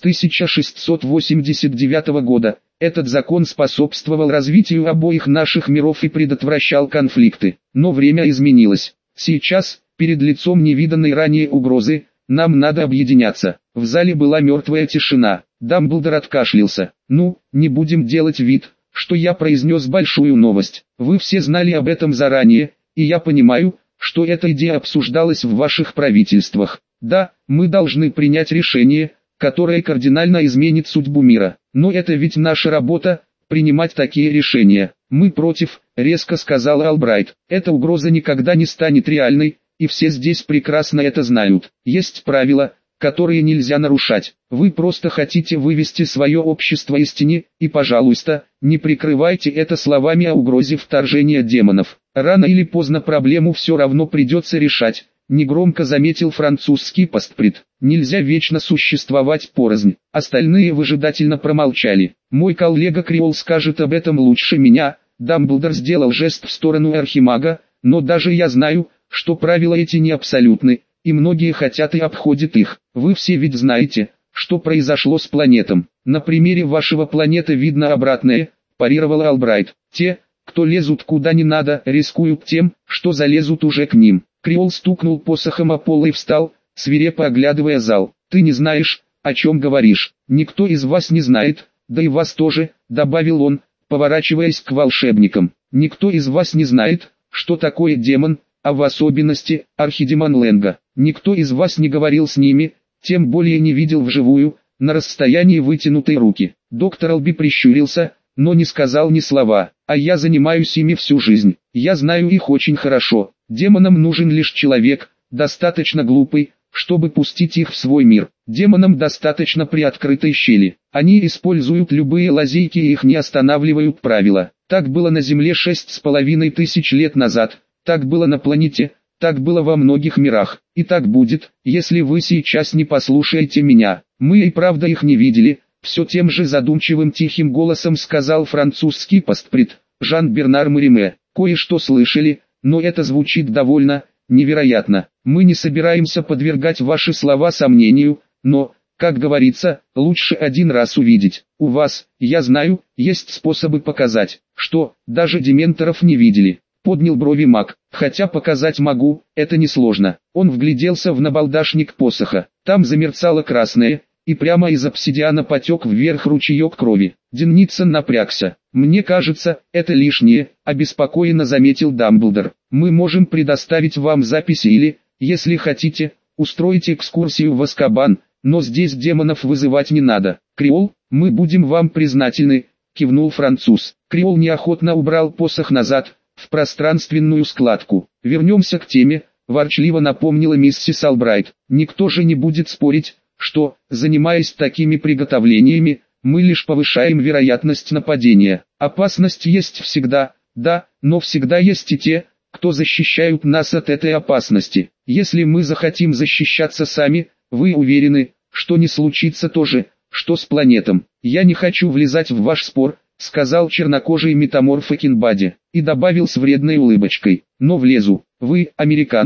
1689 года, этот закон способствовал развитию обоих наших миров и предотвращал конфликты. Но время изменилось. Сейчас, перед лицом невиданной ранее угрозы, нам надо объединяться. В зале была мертвая тишина. Дамблдор откашлялся. Ну, не будем делать вид, что я произнес большую новость. Вы все знали об этом заранее, и я понимаю, что эта идея обсуждалась в ваших правительствах. Да, мы должны принять решение, которое кардинально изменит судьбу мира. Но это ведь наша работа, принимать такие решения. Мы против, резко сказал Албрайт. Эта угроза никогда не станет реальной, и все здесь прекрасно это знают. Есть правила, которые нельзя нарушать. Вы просто хотите вывести свое общество из тени, и, пожалуйста, не прикрывайте это словами о угрозе вторжения демонов. Рано или поздно проблему все равно придется решать. Негромко заметил французский постпред. Нельзя вечно существовать порознь. Остальные выжидательно промолчали. Мой коллега Криол скажет об этом лучше меня. Дамблдор сделал жест в сторону Архимага, но даже я знаю, что правила эти не абсолютны, и многие хотят и обходят их. Вы все ведь знаете, что произошло с планетом. На примере вашего планеты видно обратное, парировал Албрайт. Те, кто лезут куда не надо, рискуют тем, что залезут уже к ним. Криол стукнул посохом о пол и встал, свирепо оглядывая зал. «Ты не знаешь, о чем говоришь. Никто из вас не знает, да и вас тоже», добавил он, поворачиваясь к волшебникам. «Никто из вас не знает, что такое демон, а в особенности, архидемон Ленга. Никто из вас не говорил с ними, тем более не видел вживую, на расстоянии вытянутой руки». Доктор Алби прищурился, но не сказал ни слова. «А я занимаюсь ими всю жизнь. Я знаю их очень хорошо. Демонам нужен лишь человек, достаточно глупый, чтобы пустить их в свой мир. Демонам достаточно приоткрытой щели. Они используют любые лазейки и их не останавливают правила. Так было на Земле 6500 лет назад, так было на планете, так было во многих мирах, и так будет, если вы сейчас не послушаете меня. Мы и правда их не видели», все тем же задумчивым тихим голосом сказал французский постпред, Жан-Бернар Мариме. «Кое-что слышали, но это звучит довольно невероятно. Мы не собираемся подвергать ваши слова сомнению, но, как говорится, лучше один раз увидеть. У вас, я знаю, есть способы показать, что даже дементоров не видели». Поднял брови маг. «Хотя показать могу, это несложно». Он вгляделся в набалдашник посоха. Там замерцало красное, и прямо из обсидиана потек вверх ручеек крови. Денницен напрягся. «Мне кажется, это лишнее», — обеспокоенно заметил Дамблдор. «Мы можем предоставить вам записи или, если хотите, устроить экскурсию в Азкабан, но здесь демонов вызывать не надо». «Криол, мы будем вам признательны», — кивнул француз. Криол неохотно убрал посох назад, в пространственную складку. «Вернемся к теме», — ворчливо напомнила миссис Албрайт. «Никто же не будет спорить, что, занимаясь такими приготовлениями, мы лишь повышаем вероятность нападения. Опасность есть всегда, да, но всегда есть и те, кто защищают нас от этой опасности. Если мы захотим защищаться сами, вы уверены, что не случится то же, что с планетом. Я не хочу влезать в ваш спор», — сказал чернокожий метаморф Акинбади, и добавил с вредной улыбочкой. «Но влезу. Вы, американцы,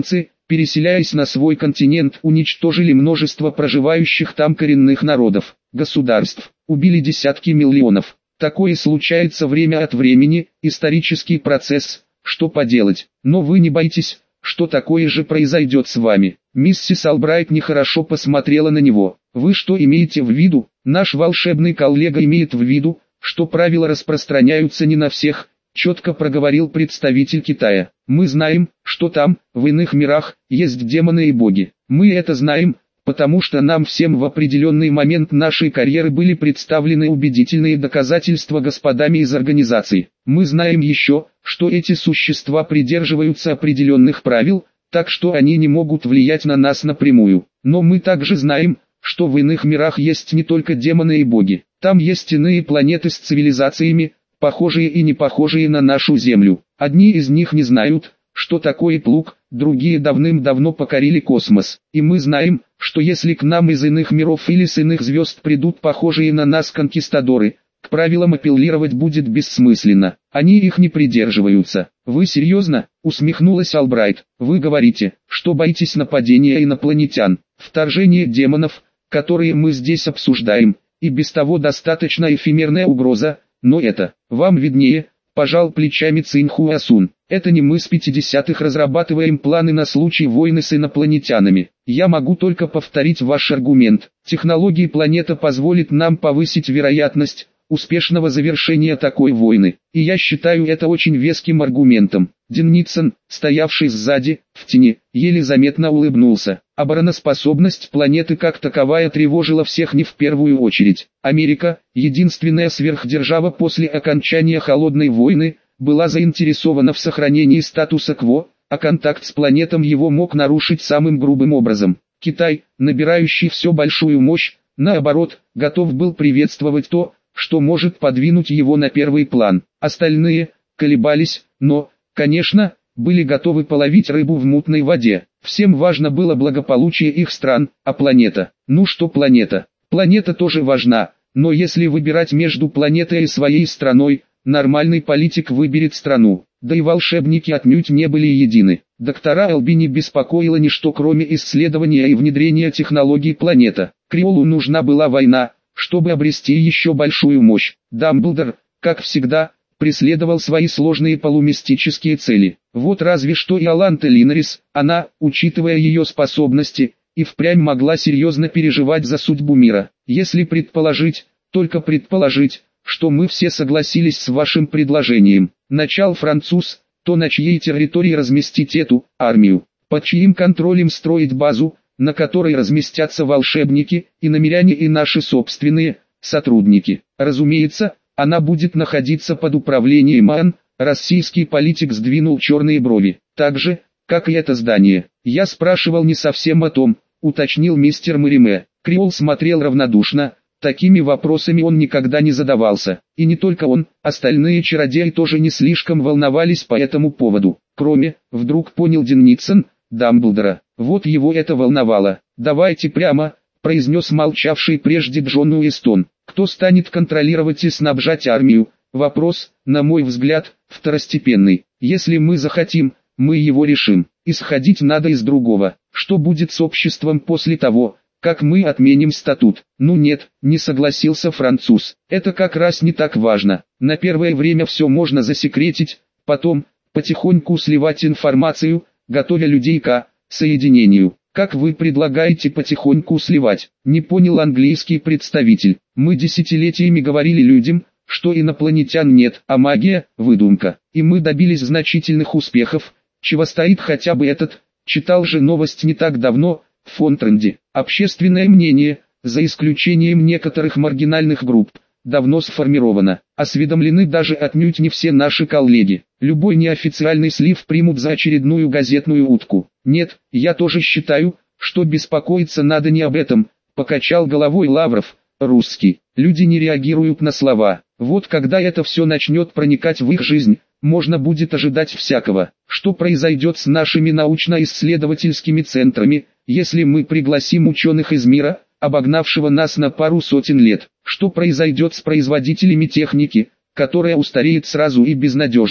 переселяясь на свой континент, уничтожили множество проживающих там коренных народов, государств, убили десятки миллионов. Такое случается время от времени, исторический процесс, что поделать, но вы не боитесь, что такое же произойдет с вами. Миссис Албрайт нехорошо посмотрела на него. Вы что имеете в виду? Наш волшебный коллега имеет в виду, что правила распространяются не на всех, четко проговорил представитель Китая. Мы знаем, что там, в иных мирах, есть демоны и боги. Мы это знаем, потому что нам всем в определенный момент нашей карьеры были представлены убедительные доказательства господами из организации. Мы знаем еще, что эти существа придерживаются определенных правил, так что они не могут влиять на нас напрямую. Но мы также знаем, что в иных мирах есть не только демоны и боги. Там есть иные планеты с цивилизациями, похожие и не похожие на нашу Землю. Одни из них не знают, что такое плуг, другие давным-давно покорили космос. И мы знаем, что если к нам из иных миров или с иных звезд придут похожие на нас конкистадоры, к правилам апеллировать будет бессмысленно. Они их не придерживаются. Вы серьезно? Усмехнулась Албрайт. Вы говорите, что боитесь нападения инопланетян, вторжения демонов, которые мы здесь обсуждаем, и без того достаточно эфемерная угроза, но это, вам виднее, пожал плечами Цинь Хуасун. Это не мы с 50-х разрабатываем планы на случай войны с инопланетянами. Я могу только повторить ваш аргумент. Технологии планеты позволит нам повысить вероятность успешного завершения такой войны. И я считаю это очень веским аргументом. Денницен, стоявший сзади, в тени, еле заметно улыбнулся. Обороноспособность планеты как таковая тревожила всех не в первую очередь. Америка, единственная сверхдержава после окончания Холодной войны, была заинтересована в сохранении статуса кво, а контакт с планетом его мог нарушить самым грубым образом. Китай, набирающий все большую мощь, наоборот, готов был приветствовать то, что может подвинуть его на первый план. Остальные колебались, но, конечно, были готовы половить рыбу в мутной воде. Всем важно было благополучие их стран, а планета. Ну что планета? Планета тоже важна, но если выбирать между планетой и своей страной, нормальный политик выберет страну. Да и волшебники отнюдь не были едины. Доктора Элби не беспокоило ничто кроме исследования и внедрения технологий планета. Криолу нужна была война, чтобы обрести еще большую мощь. Дамблдор, как всегда, преследовал свои сложные полумистические цели. Вот разве что Иоланта Линарис, она, учитывая ее способности, и впрямь могла серьезно переживать за судьбу мира. Если предположить, только предположить, что мы все согласились с вашим предложением. Начал француз, то на чьей территории разместить эту армию, под чьим контролем строить базу, на которой разместятся волшебники, иномиряне и наши собственные сотрудники. Разумеется, она будет находиться под управлением АН. Российский политик сдвинул черные брови. Так же, как и это здание. Я спрашивал не совсем о том, уточнил мистер Мариме. Криол смотрел равнодушно. Такими вопросами он никогда не задавался. И не только он, остальные чародеи тоже не слишком волновались по этому поводу. Кроме, вдруг понял Денницен, Дамблдора. Вот его это волновало. «Давайте прямо», — произнес молчавший прежде Джон Уэстон. «Кто станет контролировать и снабжать армию?» Вопрос, на мой взгляд, второстепенный. Если мы захотим, мы его решим. Исходить надо из другого. Что будет с обществом после того, как мы отменим статут? Ну нет, не согласился француз. Это как раз не так важно. На первое время все можно засекретить, потом, потихоньку сливать информацию, готовя людей к соединению. Как вы предлагаете потихоньку сливать? Не понял английский представитель. Мы десятилетиями говорили людям, что инопланетян нет, а магия – выдумка. И мы добились значительных успехов, чего стоит хотя бы этот, читал же новость не так давно, в Фонтренде. Общественное мнение, за исключением некоторых маргинальных групп, давно сформировано. Осведомлены даже отнюдь не все наши коллеги. Любой неофициальный слив примут за очередную газетную утку. Нет, я тоже считаю, что беспокоиться надо не об этом, покачал головой Лавров. Русский. Люди не реагируют на слова. Вот когда это все начнет проникать в их жизнь, можно будет ожидать всякого. Что произойдет с нашими научно-исследовательскими центрами, если мы пригласим ученых из мира, обогнавшего нас на пару сотен лет? Что произойдет с производителями техники, которая устареет сразу и безнадежно?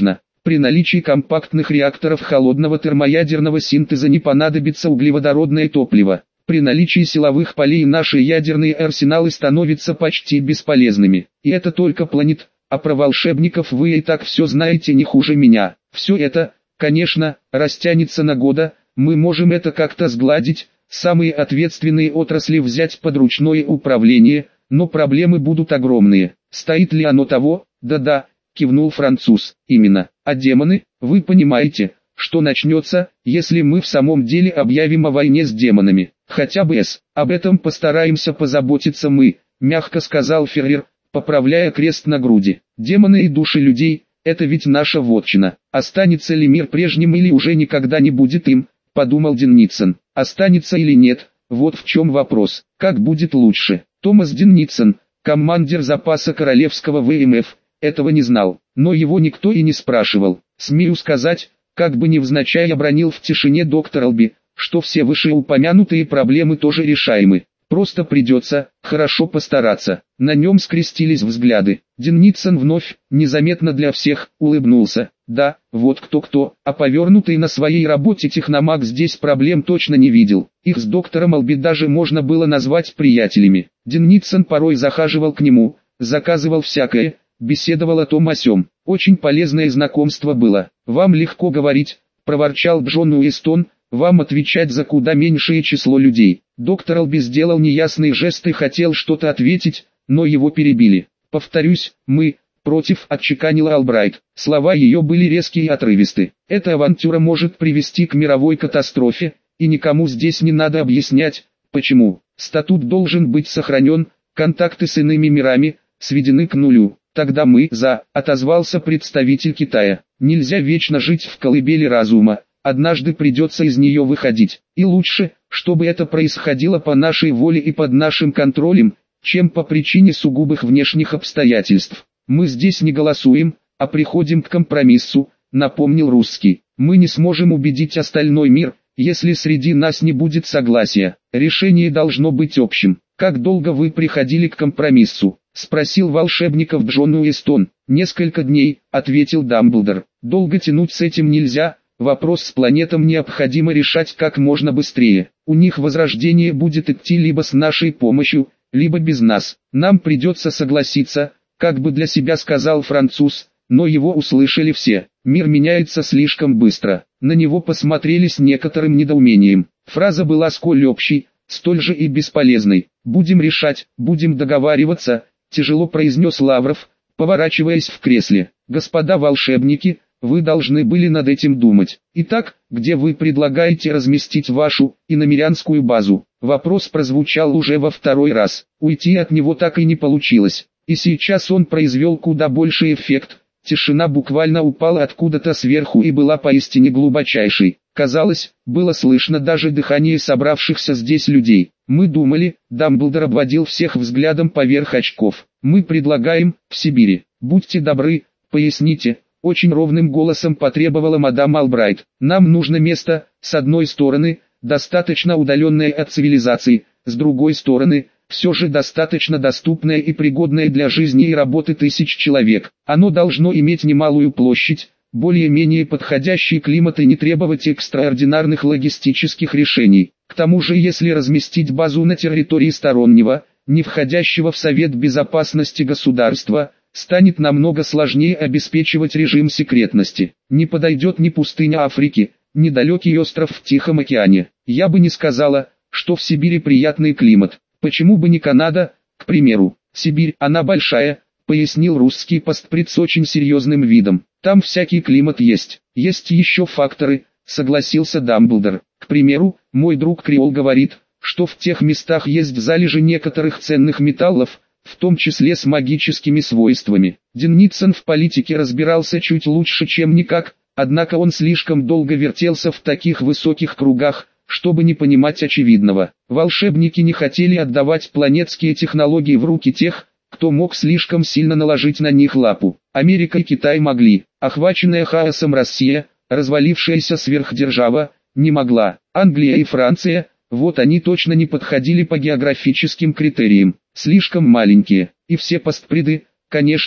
При наличии компактных реакторов холодного термоядерного синтеза не понадобится углеводородное топливо. При наличии силовых полей наши ядерные арсеналы становятся почти бесполезными. И это только планет, а про волшебников вы и так все знаете не хуже меня. Все это, конечно, растянется на года, мы можем это как-то сгладить, самые ответственные отрасли взять под ручное управление, но проблемы будут огромные. Стоит ли оно того? Да-да, кивнул француз. Именно. А демоны, вы понимаете, что начнется, если мы в самом деле объявим о войне с демонами. Хотя бы об этом постараемся позаботиться мы, мягко сказал Феррер, поправляя крест на груди. Демоны и души людей, это ведь наша вотчина. Останется ли мир прежним или уже никогда не будет им, подумал Денницен. Останется или нет, вот в чем вопрос. Как будет лучше? Томас Денницен, командир запаса королевского ВМФ, этого не знал, но его никто и не спрашивал. Смею сказать, как бы невзначай обронил в тишине доктор Алби, что все вышеупомянутые проблемы тоже решаемы. Просто придется, хорошо постараться. На нем скрестились взгляды. Денницен вновь, незаметно для всех, улыбнулся. Да, вот кто-кто, а повернутый на своей работе техномаг здесь проблем точно не видел. Их с доктором Алби даже можно было назвать приятелями. Денницен порой захаживал к нему, заказывал всякое, беседовал о том о сём. Очень полезное знакомство было. «Вам легко говорить», — проворчал Джон Уэстон, — «вам отвечать за куда меньшее число людей». Доктор Алби сделал неясный жест и хотел что-то ответить, но его перебили. «Повторюсь, мы против», — отчеканила Албрайт. Слова ее были резкие и отрывисты. «Эта авантюра может привести к мировой катастрофе, и никому здесь не надо объяснять, почему. Статут должен быть сохранен, контакты с иными мирами сведены к нулю». «Тогда мы за», — отозвался представитель Китая. «Нельзя вечно жить в колыбели разума, однажды придется из нее выходить. И лучше, чтобы это происходило по нашей воле и под нашим контролем, чем по причине сугубых внешних обстоятельств. Мы здесь не голосуем, а приходим к компромиссу», — напомнил русский. «Мы не сможем убедить остальной мир, если среди нас не будет согласия. Решение должно быть общим. Как долго вы приходили к компромиссу?» — спросил волшебников Джон Уэстон. «Несколько дней», — ответил Дамблдор. «Долго тянуть с этим нельзя, вопрос с планетом необходимо решать как можно быстрее. У них возрождение будет идти либо с нашей помощью, либо без нас. Нам придется согласиться», — как бы для себя сказал француз, но его услышали все. «Мир меняется слишком быстро». На него посмотрели с некоторым недоумением. Фраза была сколь общей, столь же и бесполезной. «Будем решать, будем договариваться», — тяжело произнес Лавров, поворачиваясь в кресле. «Господа волшебники, вы должны были над этим думать. Итак, где вы предлагаете разместить вашу иномерянскую базу?» Вопрос прозвучал уже во второй раз. Уйти от него так и не получилось. И сейчас он произвел куда больший эффект. Тишина буквально упала откуда-то сверху и была поистине глубочайшей. Казалось, было слышно даже дыхание собравшихся здесь людей. «Мы думали», — Дамблдор обводил всех взглядом поверх очков. «Мы предлагаем, в Сибири. Будьте добры, поясните», — очень ровным голосом потребовала мадам Албрайт. «Нам нужно место, с одной стороны, достаточно удаленное от цивилизации, с другой стороны, все же достаточно доступное и пригодное для жизни и работы тысяч человек. Оно должно иметь немалую площадь, более-менее подходящий климат и не требовать экстраординарных логистических решений. К тому же, если разместить базу на территории стороннего, не входящего в Совет Безопасности государства, станет намного сложнее обеспечивать режим секретности. Не подойдет ни пустыня Африки, ни далекий остров в Тихом океане. Я бы не сказала, что в Сибири приятный климат. Почему бы не Канада, к примеру? Сибирь, она большая, пояснил русский постпред с очень серьезным видом. Там всякий климат есть. Есть еще факторы, согласился Дамблдор. К примеру, мой друг Криол говорит, что в тех местах есть залежи некоторых ценных металлов, в том числе с магическими свойствами. Денницен в политике разбирался чуть лучше, чем никак, однако он слишком долго вертелся в таких высоких кругах, чтобы не понимать очевидного. Волшебники не хотели отдавать планетские технологии в руки тех, кто мог слишком сильно наложить на них лапу. Америка и Китай могли, охваченная хаосом Россия, развалившаяся сверхдержава, не могла. Англия и Франция, вот они точно не подходили по географическим критериям, слишком маленькие. И все постпреды, конечно,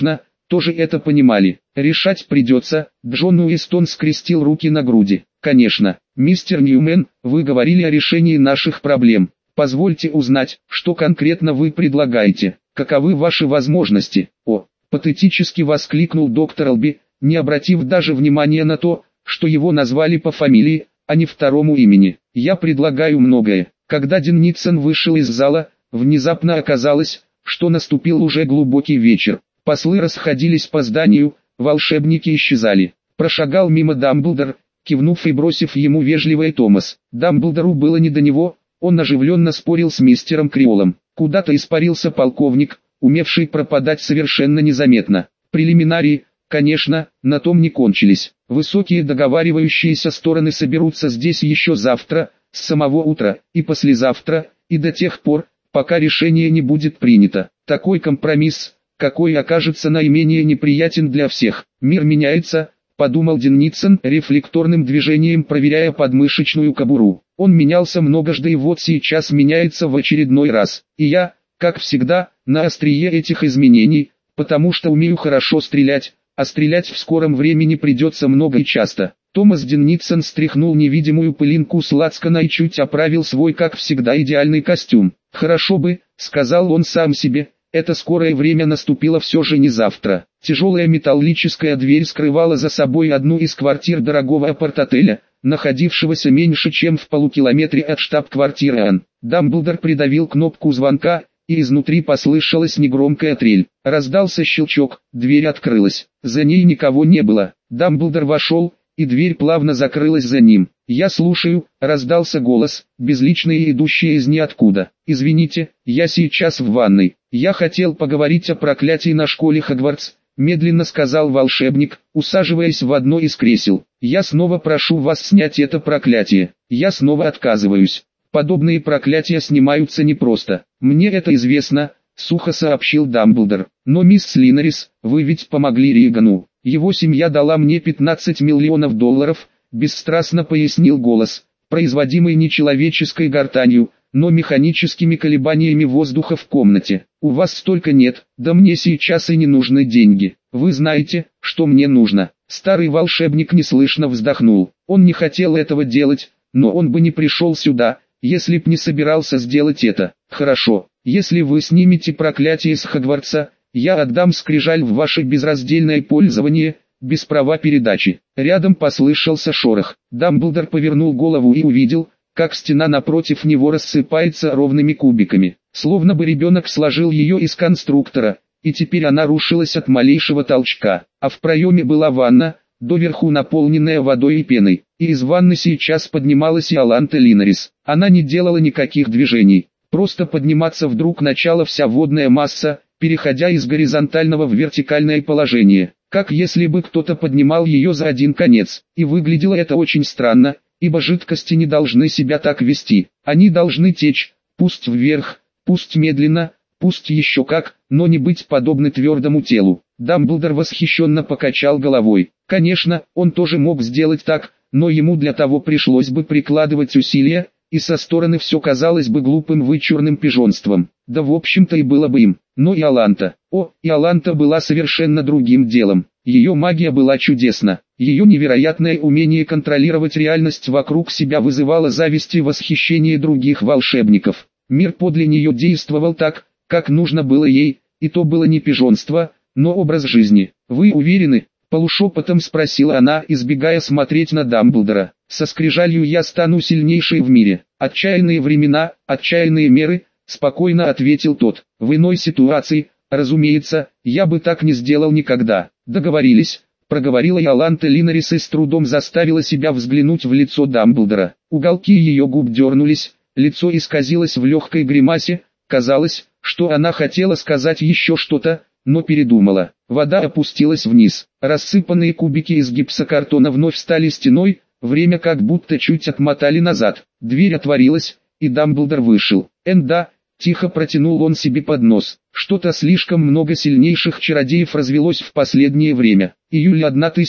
тоже это понимали. Решать придется. Джон Уистон скрестил руки на груди. Конечно, мистер Ньюмен, вы говорили о решении наших проблем. Позвольте узнать, что конкретно вы предлагаете. Каковы ваши возможности? О, патетически воскликнул доктор Элби, не обратив даже внимания на то, что его назвали по фамилии, а не второму имени. Я предлагаю многое. Когда Деннисон вышел из зала, внезапно оказалось, что наступил уже глубокий вечер. Послы расходились по зданию, волшебники исчезали. Прошагал мимо Дамблдор, кивнув и бросив ему вежливое Томас. Дамблдору было не до него, он оживленно спорил с мистером Криолом. Куда-то испарился полковник, умевший пропадать совершенно незаметно. Прелиминарии, конечно, на том не кончились. Высокие договаривающиеся стороны соберутся здесь еще завтра, с самого утра, и послезавтра, и до тех пор, пока решение не будет принято. Такой компромисс, какой окажется наименее неприятен для всех. Мир меняется, подумал Деннисон, рефлекторным движением проверяя подмышечную кобуру. Он менялся многожды и вот сейчас меняется в очередной раз. И я, как всегда, на острие этих изменений, потому что умею хорошо стрелять, а стрелять в скором времени придется много и часто. Томас Деннисон стряхнул невидимую пылинку с лацкана и чуть оправил свой, как всегда, идеальный костюм. «Хорошо бы», — сказал он сам себе, — «это скорое время наступило все же не завтра». Тяжелая металлическая дверь скрывала за собой одну из квартир дорогого апарт-отеля, находившегося меньше чем в полукилометре от штаб-квартиры Ан. Дамблдор придавил кнопку звонка, и изнутри послышалась негромкая трель. Раздался щелчок, дверь открылась. За ней никого не было. Дамблдор вошел, и дверь плавно закрылась за ним. «Я слушаю», — раздался голос, безличный и идущий из ниоткуда. «Извините, я сейчас в ванной. Я хотел поговорить о проклятии на школе Хогвартс», — медленно сказал волшебник, усаживаясь в одно из кресел. «Я снова прошу вас снять это проклятие. Я снова отказываюсь. Подобные проклятия снимаются непросто. Мне это известно», — сухо сообщил Дамблдор. «Но, мисс Слинарис, вы ведь помогли Ригану. Его семья дала мне 15 миллионов долларов», — бесстрастно пояснил голос, производимый не человеческой гортанью, но механическими колебаниями воздуха в комнате. «У вас столько нет, да мне сейчас и не нужны деньги. Вы знаете, что мне нужно». Старый волшебник неслышно вздохнул. Он не хотел этого делать, но он бы не пришел сюда, если б не собирался сделать это. «Хорошо, если вы снимете проклятие с Хогвартса, я отдам скрижаль в ваше безраздельное пользование, без права передачи». Рядом послышался шорох. Дамблдор повернул голову и увидел, как стена напротив него рассыпается ровными кубиками. Словно бы ребенок сложил ее из конструктора, и теперь она рушилась от малейшего толчка. А в проеме была ванна, доверху наполненная водой и пеной. И из ванны сейчас поднималась Иоланта Линарис. Она не делала никаких движений. Просто подниматься вдруг начала вся водная масса, переходя из горизонтального в вертикальное положение, как если бы кто-то поднимал ее за один конец. И выглядело это очень странно, ибо жидкости не должны себя так вести. Они должны течь, пусть вверх, пусть медленно, пусть еще как, но не быть подобны твердому телу. Дамблдор восхищенно покачал головой. Конечно, он тоже мог сделать так, но ему для того пришлось бы прикладывать усилия, и со стороны все казалось бы глупым вычурным пижонством. Да в общем-то и было бы им. Но Иоланта, Иоланта была совершенно другим делом. Ее магия была чудесна. Ее невероятное умение контролировать реальность вокруг себя вызывало зависть и восхищение других волшебников. Мир подле нее действовал так, как нужно было ей, и то было не пижонство, но образ жизни. «Вы уверены?» — полушепотом спросила она, избегая смотреть на Дамблдора. «Со скрижалью я стану сильнейшей в мире. Отчаянные времена, отчаянные меры», — спокойно ответил тот. «В иной ситуации, разумеется, я бы так не сделал никогда». «Договорились», — проговорила Иоланта Линарис и с трудом заставила себя взглянуть в лицо Дамблдора. Уголки ее губ дернулись, лицо исказилось в легкой гримасе, казалось, что она хотела сказать еще что-то, но передумала. Вода опустилась вниз. Рассыпанные кубики из гипсокартона вновь стали стеной, время как будто чуть отмотали назад. Дверь отворилась, и Дамблдор вышел. «Да», — тихо протянул он себе под нос. «Что-то слишком много сильнейших чародеев развелось в последнее время». Июль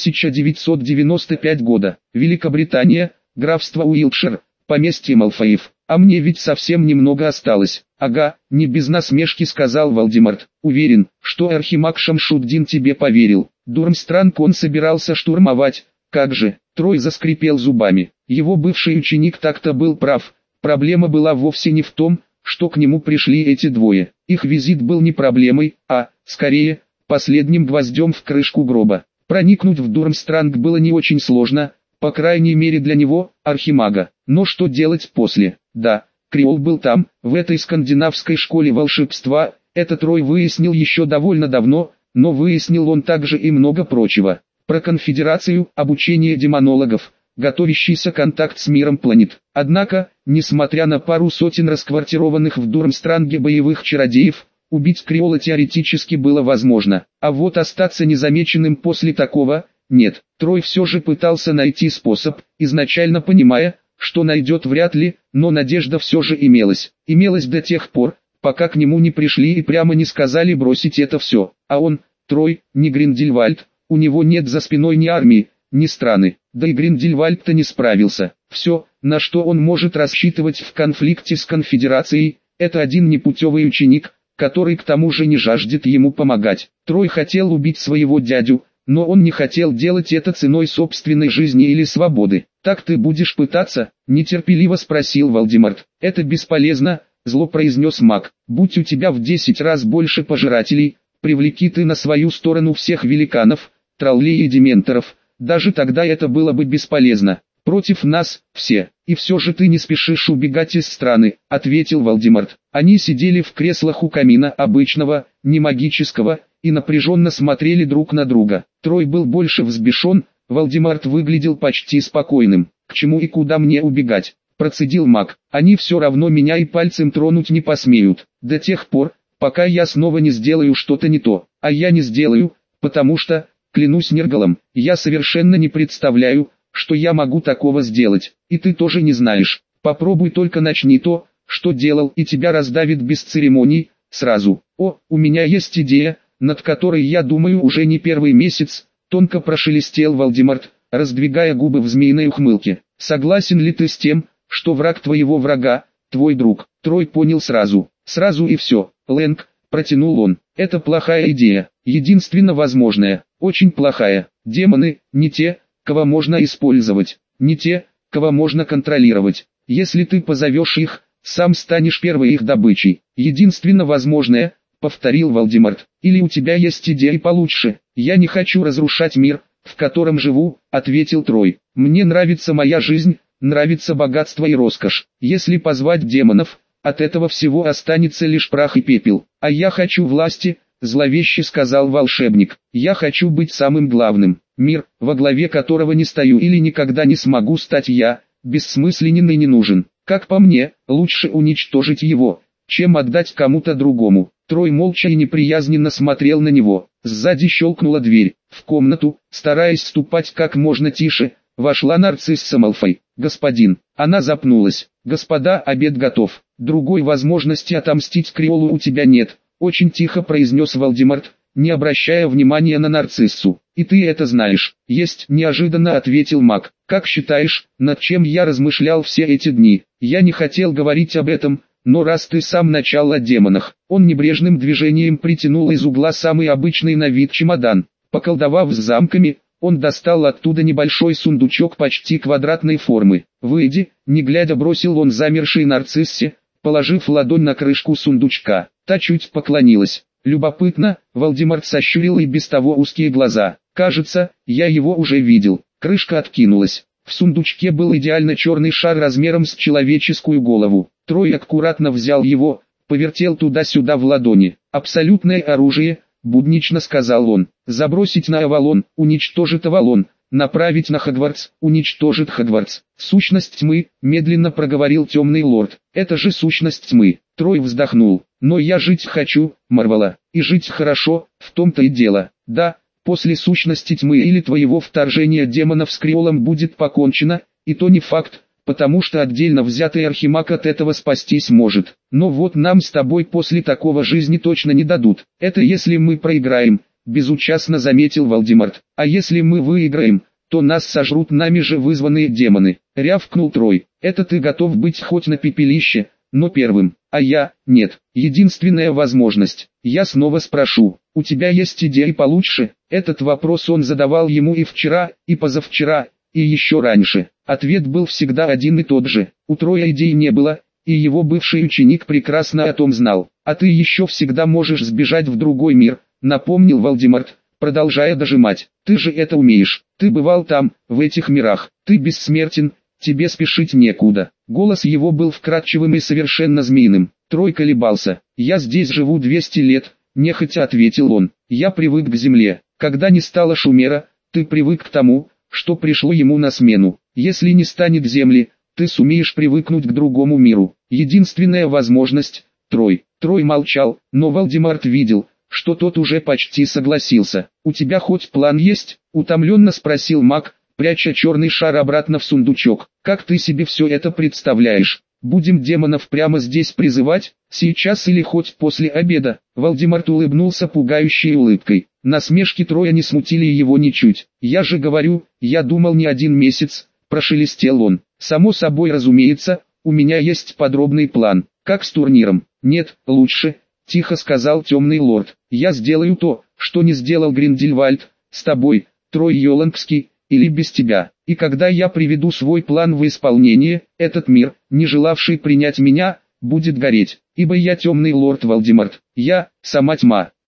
1995 года. Великобритания, графство Уилтшир, поместье Малфоев. «А мне ведь совсем немного осталось. Ага, не без насмешки сказал Вальдемарт. Уверен, что архимаг Шамшуддин тебе поверил. Дурмстранг он собирался штурмовать. Как же, Трой заскрипел зубами. Его бывший ученик так-то был прав. Проблема была вовсе не в том, что к нему пришли эти двое. Их визит был не проблемой, а, скорее, последним гвоздем в крышку гроба. Проникнуть в Дурмстранг было не очень сложно, по крайней мере для него, архимага. Но что делать после? Да, Криол был там, в этой скандинавской школе волшебства. Это Трой выяснил еще довольно давно, но выяснил он также и много прочего. Про конфедерацию, обучение демонологов, готовящийся контакт с миром планет. Однако, несмотря на пару сотен расквартированных в Дурмстранге боевых чародеев, убить Криола теоретически было возможно. А вот остаться незамеченным после такого – нет. Трой все же пытался найти способ, изначально понимая, что найдет вряд ли, но надежда все же имелась. Имелась до тех пор, пока к нему не пришли и прямо не сказали бросить это все. А он, Трой, не Гриндельвальд, у него нет за спиной ни армии, ни страны. Да и Гриндельвальд-то не справился. Все, на что он может рассчитывать в конфликте с конфедерацией, это один непутевый ученик, который к тому же не жаждет ему помогать. Трой хотел убить своего дядю, но он не хотел делать это ценой собственной жизни или свободы. «Так ты будешь пытаться?» – нетерпеливо спросил Вальдемарт. «Это бесполезно», – зло произнес маг. «Будь у тебя в 10 раз больше пожирателей, привлеки ты на свою сторону всех великанов, троллей и дементоров, даже тогда это было бы бесполезно. Против нас, все. И все же ты не спешишь убегать из страны», — ответил Вальдемарт. Они сидели в креслах у камина обычного, не магического, и напряженно смотрели друг на друга. Трой был больше взбешен, Вальдемарт выглядел почти спокойным. «К чему и куда мне убегать?» — процедил маг. «Они все равно меня и пальцем тронуть не посмеют. До тех пор, пока я снова не сделаю что-то не то. А я не сделаю, потому что, клянусь Нергалом, я совершенно не представляю, что я могу такого сделать, и ты тоже не знаешь. Попробуй только начни то, что делал, и тебя раздавит без церемоний, сразу. О, у меня есть идея, над которой я думаю уже не первый месяц», — тонко прошелестел Вальдемарт, раздвигая губы в змеиной ухмылке. «Согласен ли ты с тем, что враг твоего врага, твой друг?» Трой понял сразу. Сразу и все. «Лэнг», — протянул он, — «это плохая идея, единственно возможная, очень плохая. Демоны, не те, кого можно использовать, не те, кого можно контролировать. Если ты позовешь их, сам станешь первой их добычей. Единственно возможное», — повторил Вальдемарт. «Или у тебя есть идеи получше?» «Я не хочу разрушать мир, в котором живу», — ответил Трой. «Мне нравится моя жизнь, нравится богатство и роскошь. Если позвать демонов, от этого всего останется лишь прах и пепел. А я хочу власти», — зловеще сказал волшебник. «Я хочу быть самым главным. Мир, во главе которого не стою или никогда не смогу стать я, бессмысленен и не нужен. Как по мне, лучше уничтожить его, чем отдать кому-то другому». Трой молча и неприязненно смотрел на него. Сзади щелкнула дверь. В комнату, стараясь ступать как можно тише, вошла нарцисса Малфой. «Господин». Она запнулась. «Господа, обед готов. Другой возможности отомстить Криолу у тебя нет», — очень тихо произнес Вальдемарт, не обращая внимания на нарциссу. «И ты это знаешь». «Есть», — неожиданно ответил маг. «Как считаешь, над чем я размышлял все эти дни?» «Я не хотел говорить об этом, но раз ты сам начал о демонах». Он небрежным движением притянул из угла самый обычный на вид чемодан. Поколдовав с замками, он достал оттуда небольшой сундучок почти квадратной формы. «Выйди», — не глядя бросил он замершей нарциссе, положив ладонь на крышку сундучка. Та чуть поклонилась. «Любопытно», — Вальдемарт сощурил и без того узкие глаза. «Кажется, я его уже видел». Крышка откинулась. В сундучке был идеально черный шар размером с человеческую голову. Трой аккуратно взял его, повертел туда-сюда в ладони. «Абсолютное оружие», — буднично сказал он. «Забросить на Авалон, уничтожит Авалон. Направить на Хогвартс, уничтожит Хогвартс». «Сущность тьмы», — медленно проговорил темный лорд. «Это же сущность тьмы». Трой вздохнул. «Но я жить хочу, Марвела, и жить хорошо, в том-то и дело. Да, после сущности тьмы или твоего вторжения демонов с Криолом будет покончено, и то не факт, потому что отдельно взятый архимаг от этого спастись может. Но вот нам с тобой после такого жизни точно не дадут. Это если мы проиграем», — безучастно заметил Вальдемарт. «А если мы выиграем, то нас сожрут нами же вызванные демоны», — рявкнул Трой. «Это ты готов быть хоть на пепелище, но первым». А я, нет, единственная возможность. Я снова спрошу, у тебя есть идеи получше? Этот вопрос он задавал ему и вчера, и позавчера, и еще раньше. Ответ был всегда один и тот же. У Троя идей не было, и его бывший ученик прекрасно о том знал. А ты еще всегда можешь сбежать в другой мир, напомнил Вальдемарт, продолжая дожимать. Ты же это умеешь, ты бывал там, в этих мирах, ты бессмертен, тебе спешить некуда. Голос его был вкрадчивым и совершенно змеиным. Трой колебался. Я здесь живу 200 лет, нехотя ответил он. Я привык к земле. Когда не стало Шумера, ты привык к тому, что пришло ему на смену. Если не станет земли, ты сумеешь привыкнуть к другому миру. Единственная возможность, Трой. Трой молчал, но Вальдемарт видел, что тот уже почти согласился. «У тебя хоть план есть?» — утомленно спросил маг, пряча черный шар обратно в сундучок. «Как ты себе все это представляешь? Будем демонов прямо здесь призывать, сейчас или хоть после обеда?» Вальдемарт улыбнулся пугающей улыбкой. Насмешки Троя не смутили его ничуть. «Я же говорю, я думал не один месяц», — прошелестел он. «Само собой разумеется, у меня есть подробный план. Как с турниром?» «Нет, лучше», — тихо сказал темный лорд. «Я сделаю то, что не сделал Гриндельвальд, с тобой, Трой Йоландский, или без тебя. И когда я приведу свой план в исполнение, этот мир, не желавший принять меня, будет гореть, ибо я темный лорд Вальдемарт. Я, сама тьма».